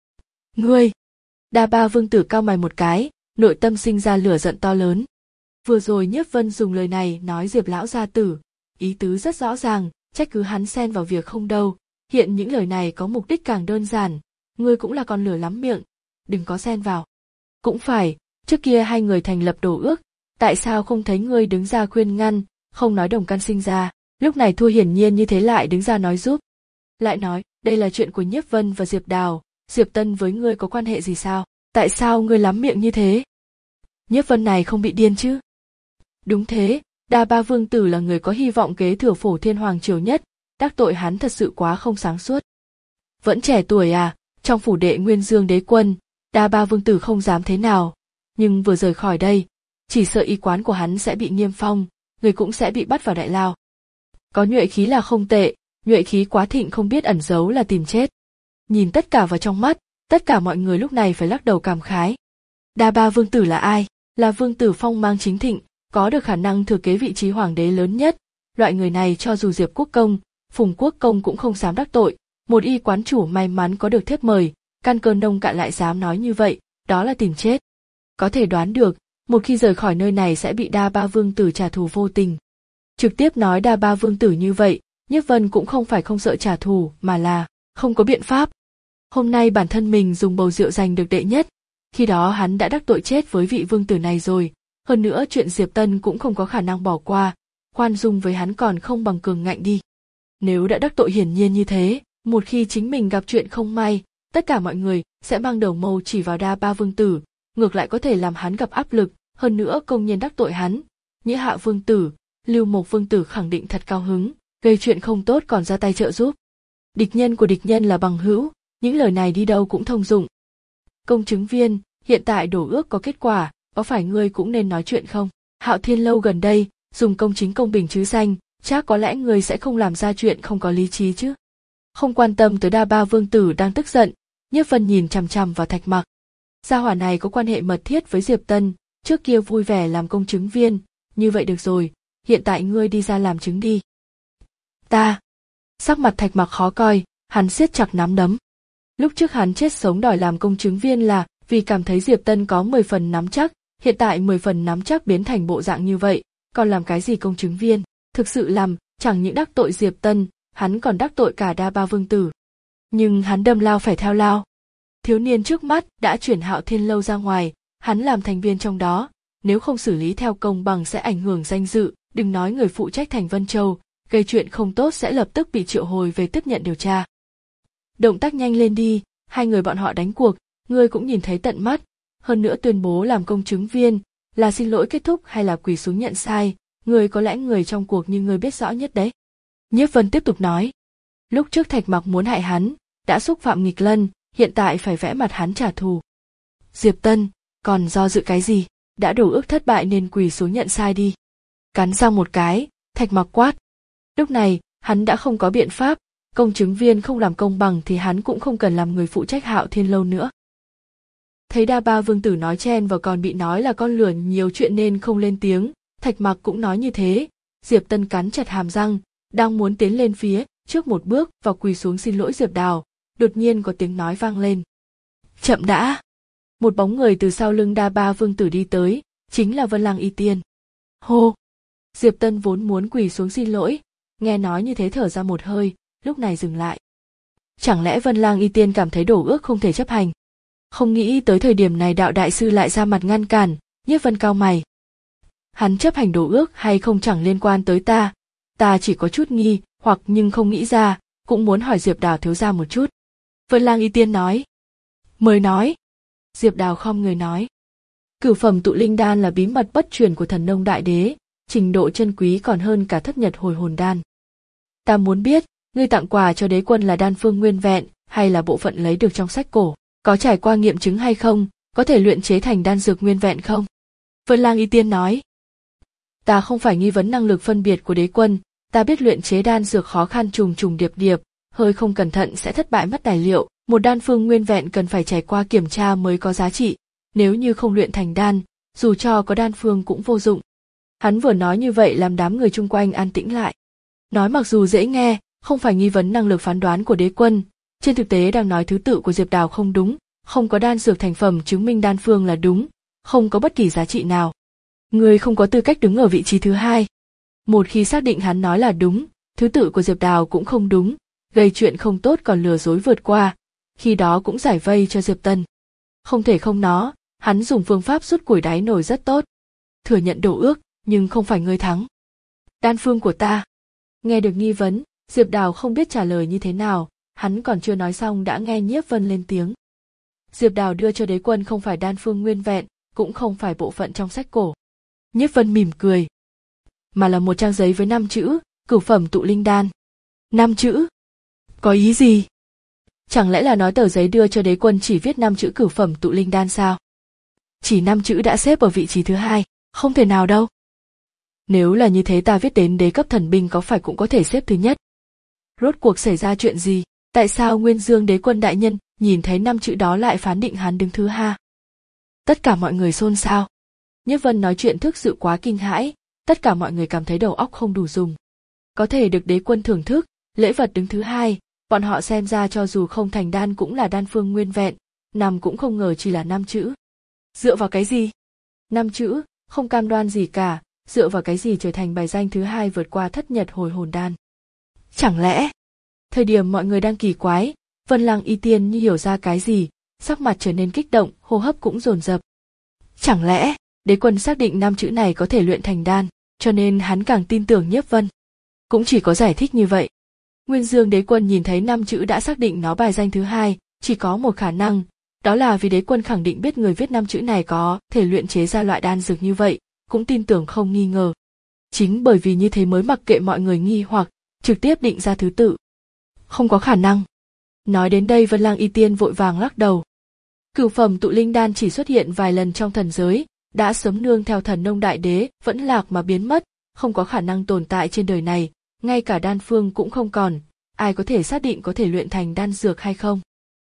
Ngươi! Đa Ba vương tử cau mày một cái, nội tâm sinh ra lửa giận to lớn. Vừa rồi Nhiếp Vân dùng lời này nói Diệp lão gia tử, ý tứ rất rõ ràng, trách cứ hắn xen vào việc không đâu, hiện những lời này có mục đích càng đơn giản, ngươi cũng là con lửa lắm miệng, đừng có xen vào. Cũng phải, trước kia hai người thành lập đồ ước, tại sao không thấy ngươi đứng ra khuyên ngăn, không nói đồng căn sinh ra, lúc này thua hiển nhiên như thế lại đứng ra nói giúp. Lại nói, đây là chuyện của Nhiếp Vân và Diệp Đào, Diệp Tân với ngươi có quan hệ gì sao, tại sao ngươi lắm miệng như thế? Nhiếp Vân này không bị điên chứ? Đúng thế, Đa Ba vương tử là người có hy vọng kế thừa Phổ Thiên Hoàng triều nhất, đắc tội hắn thật sự quá không sáng suốt. Vẫn trẻ tuổi à, trong phủ đệ Nguyên Dương đế quân, Đa Ba vương tử không dám thế nào, nhưng vừa rời khỏi đây, chỉ sợ y quán của hắn sẽ bị niêm phong, người cũng sẽ bị bắt vào đại lao. Có nhuệ khí là không tệ, nhuệ khí quá thịnh không biết ẩn giấu là tìm chết. Nhìn tất cả vào trong mắt, tất cả mọi người lúc này phải lắc đầu cảm khái. Đa Ba vương tử là ai? Là vương tử phong mang chính thịnh, có được khả năng thừa kế vị trí hoàng đế lớn nhất. Loại người này cho dù Diệp Quốc công, Phùng Quốc công cũng không dám đắc tội. Một y quán chủ may mắn có được thiếp mời, căn cơ nông cạn lại dám nói như vậy, đó là tìm chết. Có thể đoán được, một khi rời khỏi nơi này sẽ bị Đa Ba vương tử trả thù vô tình. Trực tiếp nói Đa Ba vương tử như vậy, Nhiếp Vân cũng không phải không sợ trả thù, mà là không có biện pháp. Hôm nay bản thân mình dùng bầu rượu giành được đệ nhất, khi đó hắn đã đắc tội chết với vị vương tử này rồi, hơn nữa chuyện Diệp Tân cũng không có khả năng bỏ qua, khoan dung với hắn còn không bằng cường ngạnh đi. Nếu đã đắc tội hiển nhiên như thế, một khi chính mình gặp chuyện không may, tất cả mọi người sẽ mang đầu mâu chỉ vào Đa Ba vương tử, ngược lại có thể làm hắn gặp áp lực, hơn nữa công nhiên đắc tội hắn. Nhĩ Hạ vương tử, Lưu Mộc vương tử khẳng định thật cao hứng, gây chuyện không tốt còn ra tay trợ giúp. Địch nhân của địch nhân là bằng hữu, những lời này đi đâu cũng thông dụng. Công chứng viên, hiện tại đổ ước có kết quả, có phải ngươi cũng nên nói chuyện không? Hạo Thiên lâu gần đây, dùng công chính công bình chứ danh, chắc có lẽ ngươi sẽ không làm ra chuyện không có lý trí chứ? Không quan tâm tới Đa Ba vương tử đang tức giận, Nhiếp Vân nhìn chằm chằm vào Thạch Mặc. Gia hỏa này có quan hệ mật thiết với Diệp Tân, trước kia vui vẻ làm công chứng viên, như vậy được rồi, hiện tại ngươi đi ra làm chứng đi. Ta. Sắc mặt Thạch Mặc khó coi, hắn siết chặt nắm đấm. Lúc trước hắn chết sống đòi làm công chứng viên là vì cảm thấy Diệp Tân có mười phần nắm chắc, hiện tại mười phần nắm chắc biến thành bộ dạng như vậy, còn làm cái gì công chứng viên, thực sự làm, chẳng những đắc tội Diệp Tân, hắn còn đắc tội cả Đa Ba vương tử. Nhưng hắn đâm lao phải theo lao. Thiếu niên trước mắt đã chuyển Hạo Thiên lâu ra ngoài, hắn làm thành viên trong đó, nếu không xử lý theo công bằng sẽ ảnh hưởng danh dự, đừng nói người phụ trách thành Vân Châu, gây chuyện không tốt sẽ lập tức bị triệu hồi về tiếp nhận điều tra. Động tác nhanh lên đi, hai người bọn họ đánh cuộc, ngươi cũng nhìn thấy tận mắt, hơn nữa tuyên bố làm công chứng viên, là xin lỗi kết thúc hay là quỳ xuống nhận sai, ngươi có lẽ người trong cuộc như ngươi biết rõ nhất đấy. Nhiếp Vân tiếp tục nói, lúc trước Thạch Mặc muốn hại hắn, đã xúc phạm nghịch lân, hiện tại phải vẽ mặt hắn trả thù. Diệp Tân, còn do dự cái gì, đã đổ ước thất bại nên quỳ xuống nhận sai đi. Cắn răng một cái, Thạch Mặc quát. Lúc này, hắn đã không có biện pháp, công chứng viên không làm công bằng thì hắn cũng không cần làm người phụ trách Hạo Thiên lâu nữa. Thấy Đa Ba vương tử nói chen và còn bị nói là con lửa nhiều chuyện nên không lên tiếng, Thạch Mặc cũng nói như thế, Diệp Tân cắn chặt hàm răng, Đang muốn tiến lên phía trước một bước và quỳ xuống xin lỗi Diệp Đào, đột nhiên có tiếng nói vang lên. Chậm đã! Một bóng người từ sau lưng Đa Ba Vương Tử đi tới, chính là Vân Lang Y Tiên. Hô! Diệp Tân vốn muốn quỳ xuống xin lỗi, nghe nói như thế thở ra một hơi, lúc này dừng lại. Chẳng lẽ Vân Lang Y Tiên cảm thấy đổ ước không thể chấp hành? Không nghĩ tới thời điểm này đạo đại sư lại ra mặt ngăn cản, Nhiếp Vân cau mày. Hắn chấp hành đổ ước hay không chẳng liên quan tới ta, ta chỉ có chút nghi hoặc nhưng không nghĩ ra, cũng muốn hỏi Diệp Đào thiếu gia một chút. Vân Lang Y Tiên nói. Mời nói. Diệp Đào khom người nói. Cửu phẩm tụ linh đan là bí mật bất truyền của Thần Nông Đại Đế, trình độ chân quý còn hơn cả thất nhật hồi hồn đan. Ta muốn biết, ngươi tặng quà cho đế quân là đan phương nguyên vẹn, hay là bộ phận lấy được trong sách cổ, có trải qua nghiệm chứng hay không, có thể luyện chế thành đan dược nguyên vẹn không? Vân Lang Y Tiên nói. Ta không phải nghi vấn năng lực phân biệt của đế quân, ta biết luyện chế đan dược khó khăn trùng trùng điệp điệp, hơi không cẩn thận sẽ thất bại mất tài liệu, một đan phương nguyên vẹn cần phải trải qua kiểm tra mới có giá trị, nếu như không luyện thành đan, dù cho có đan phương cũng vô dụng. Hắn vừa nói như vậy làm đám người chung quanh an tĩnh lại. Nói mặc dù dễ nghe, không phải nghi vấn năng lực phán đoán của đế quân, trên thực tế đang nói thứ tự của Diệp Đào không đúng, không có đan dược thành phẩm chứng minh đan phương là đúng, không có bất kỳ giá trị nào. Người không có tư cách đứng ở vị trí thứ hai. Một khi xác định hắn nói là đúng, thứ tự của Diệp Đào cũng không đúng, gây chuyện không tốt còn lừa dối vượt qua, khi đó cũng giải vây cho Diệp Tân. Không thể không nó, hắn dùng phương pháp rút củi đáy nổi rất tốt. Thừa nhận đổ ước, nhưng không phải ngươi thắng. Đan phương của ta. Nghe được nghi vấn, Diệp Đào không biết trả lời như thế nào, hắn còn chưa nói xong đã nghe Nhiếp Vân lên tiếng. Diệp Đào đưa cho đế quân không phải đan phương nguyên vẹn, cũng không phải bộ phận trong sách cổ. Nhiếp Vân mỉm cười. Mà là một trang giấy với năm chữ, cửu phẩm tụ linh đan. Năm chữ? Có ý gì? Chẳng lẽ là nói tờ giấy đưa cho đế quân chỉ viết năm chữ cửu phẩm tụ linh đan sao? Chỉ năm chữ đã xếp ở vị trí thứ hai, không thể nào đâu. Nếu là như thế ta viết đến đế cấp thần binh có phải cũng có thể xếp thứ nhất? Rốt cuộc xảy ra chuyện gì? Tại sao Nguyên Dương đế quân đại nhân nhìn thấy năm chữ đó lại phán định hắn đứng thứ hai? Tất cả mọi người xôn xao. Nhiếp Vân nói chuyện thực sự quá kinh hãi, tất cả mọi người cảm thấy đầu óc không đủ dùng. Có thể được đế quân thưởng thức, lễ vật đứng thứ hai, bọn họ xem ra cho dù không thành đan cũng là đan phương nguyên vẹn, nằm cũng không ngờ chỉ là năm chữ. Dựa vào cái gì? Năm chữ, không cam đoan gì cả, dựa vào cái gì trở thành bài danh thứ hai vượt qua thất nhật hồi hồn đan? Chẳng lẽ? Thời điểm mọi người đang kỳ quái, Vân Lang Y Tiên như hiểu ra cái gì, sắc mặt trở nên kích động, hô hấp cũng dồn dập. Chẳng lẽ, đế quân xác định năm chữ này có thể luyện thành đan, cho nên hắn càng tin tưởng Nhiếp Vân. Cũng chỉ có giải thích như vậy. Nguyên Dương đế quân nhìn thấy năm chữ đã xác định nó bài danh thứ hai, chỉ có một khả năng, đó là vì đế quân khẳng định biết người viết năm chữ này có thể luyện chế ra loại đan dược như vậy, cũng tin tưởng không nghi ngờ. Chính bởi vì như thế mới mặc kệ mọi người nghi hoặc, trực tiếp định ra thứ tự. Không có khả năng. Nói đến đây Vân Lang Y Tiên vội vàng lắc đầu. Cửu phẩm tụ linh đan chỉ xuất hiện vài lần trong thần giới, đã sớm nương theo Thần Nông Đại Đế vẫn lạc mà biến mất, không có khả năng tồn tại trên đời này, ngay cả đan phương cũng không còn, ai có thể xác định có thể luyện thành đan dược hay không?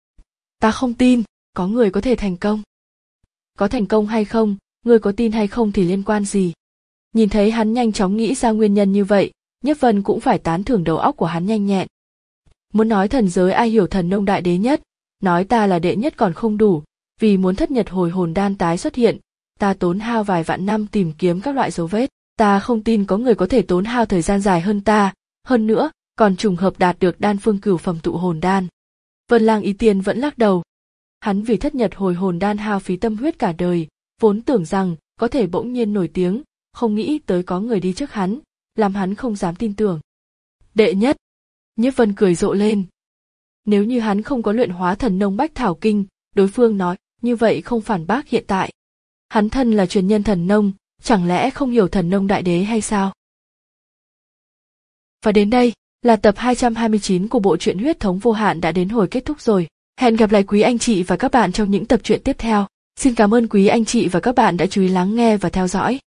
Ta không tin, có người có thể thành công. Có thành công hay không, người có tin hay không thì liên quan gì? Nhìn thấy hắn nhanh chóng nghĩ ra nguyên nhân như vậy, Nhiếp Vân cũng phải tán thưởng đầu óc của hắn nhanh nhẹn. Muốn nói thần giới ai hiểu Thần Nông Đại Đế nhất, nói ta là đệ nhất còn không đủ, vì muốn thất nhật hồi hồn đan tái xuất hiện, ta tốn hao vài vạn năm tìm kiếm các loại dấu vết, ta không tin có người có thể tốn hao thời gian dài hơn ta, hơn nữa, còn trùng hợp đạt được đan phương cửu phẩm tụ hồn đan. Vân Lang Y Tiên vẫn lắc đầu. Hắn vì thất nhật hồi hồn đan hao phí tâm huyết cả đời, vốn tưởng rằng có thể bỗng nhiên nổi tiếng, không nghĩ tới có người đi trước hắn, làm hắn không dám tin tưởng. Đệ nhất. Nhiếp Vân cười rộ lên. Nếu như hắn không có luyện hóa thần nông bách thảo kinh, đối phương nói, như vậy không phản bác hiện tại. Hắn thân là truyền nhân thần nông, chẳng lẽ không hiểu Thần Nông Đại Đế hay sao? Và đến đây, là tập hai trăm hai mươi chín của bộ truyện Huyết Thống Vô Hạn đã đến hồi kết thúc rồi. Hẹn gặp lại quý anh chị và các bạn trong những tập truyện tiếp theo. Xin cảm ơn quý anh chị và các bạn đã chú ý lắng nghe và theo dõi.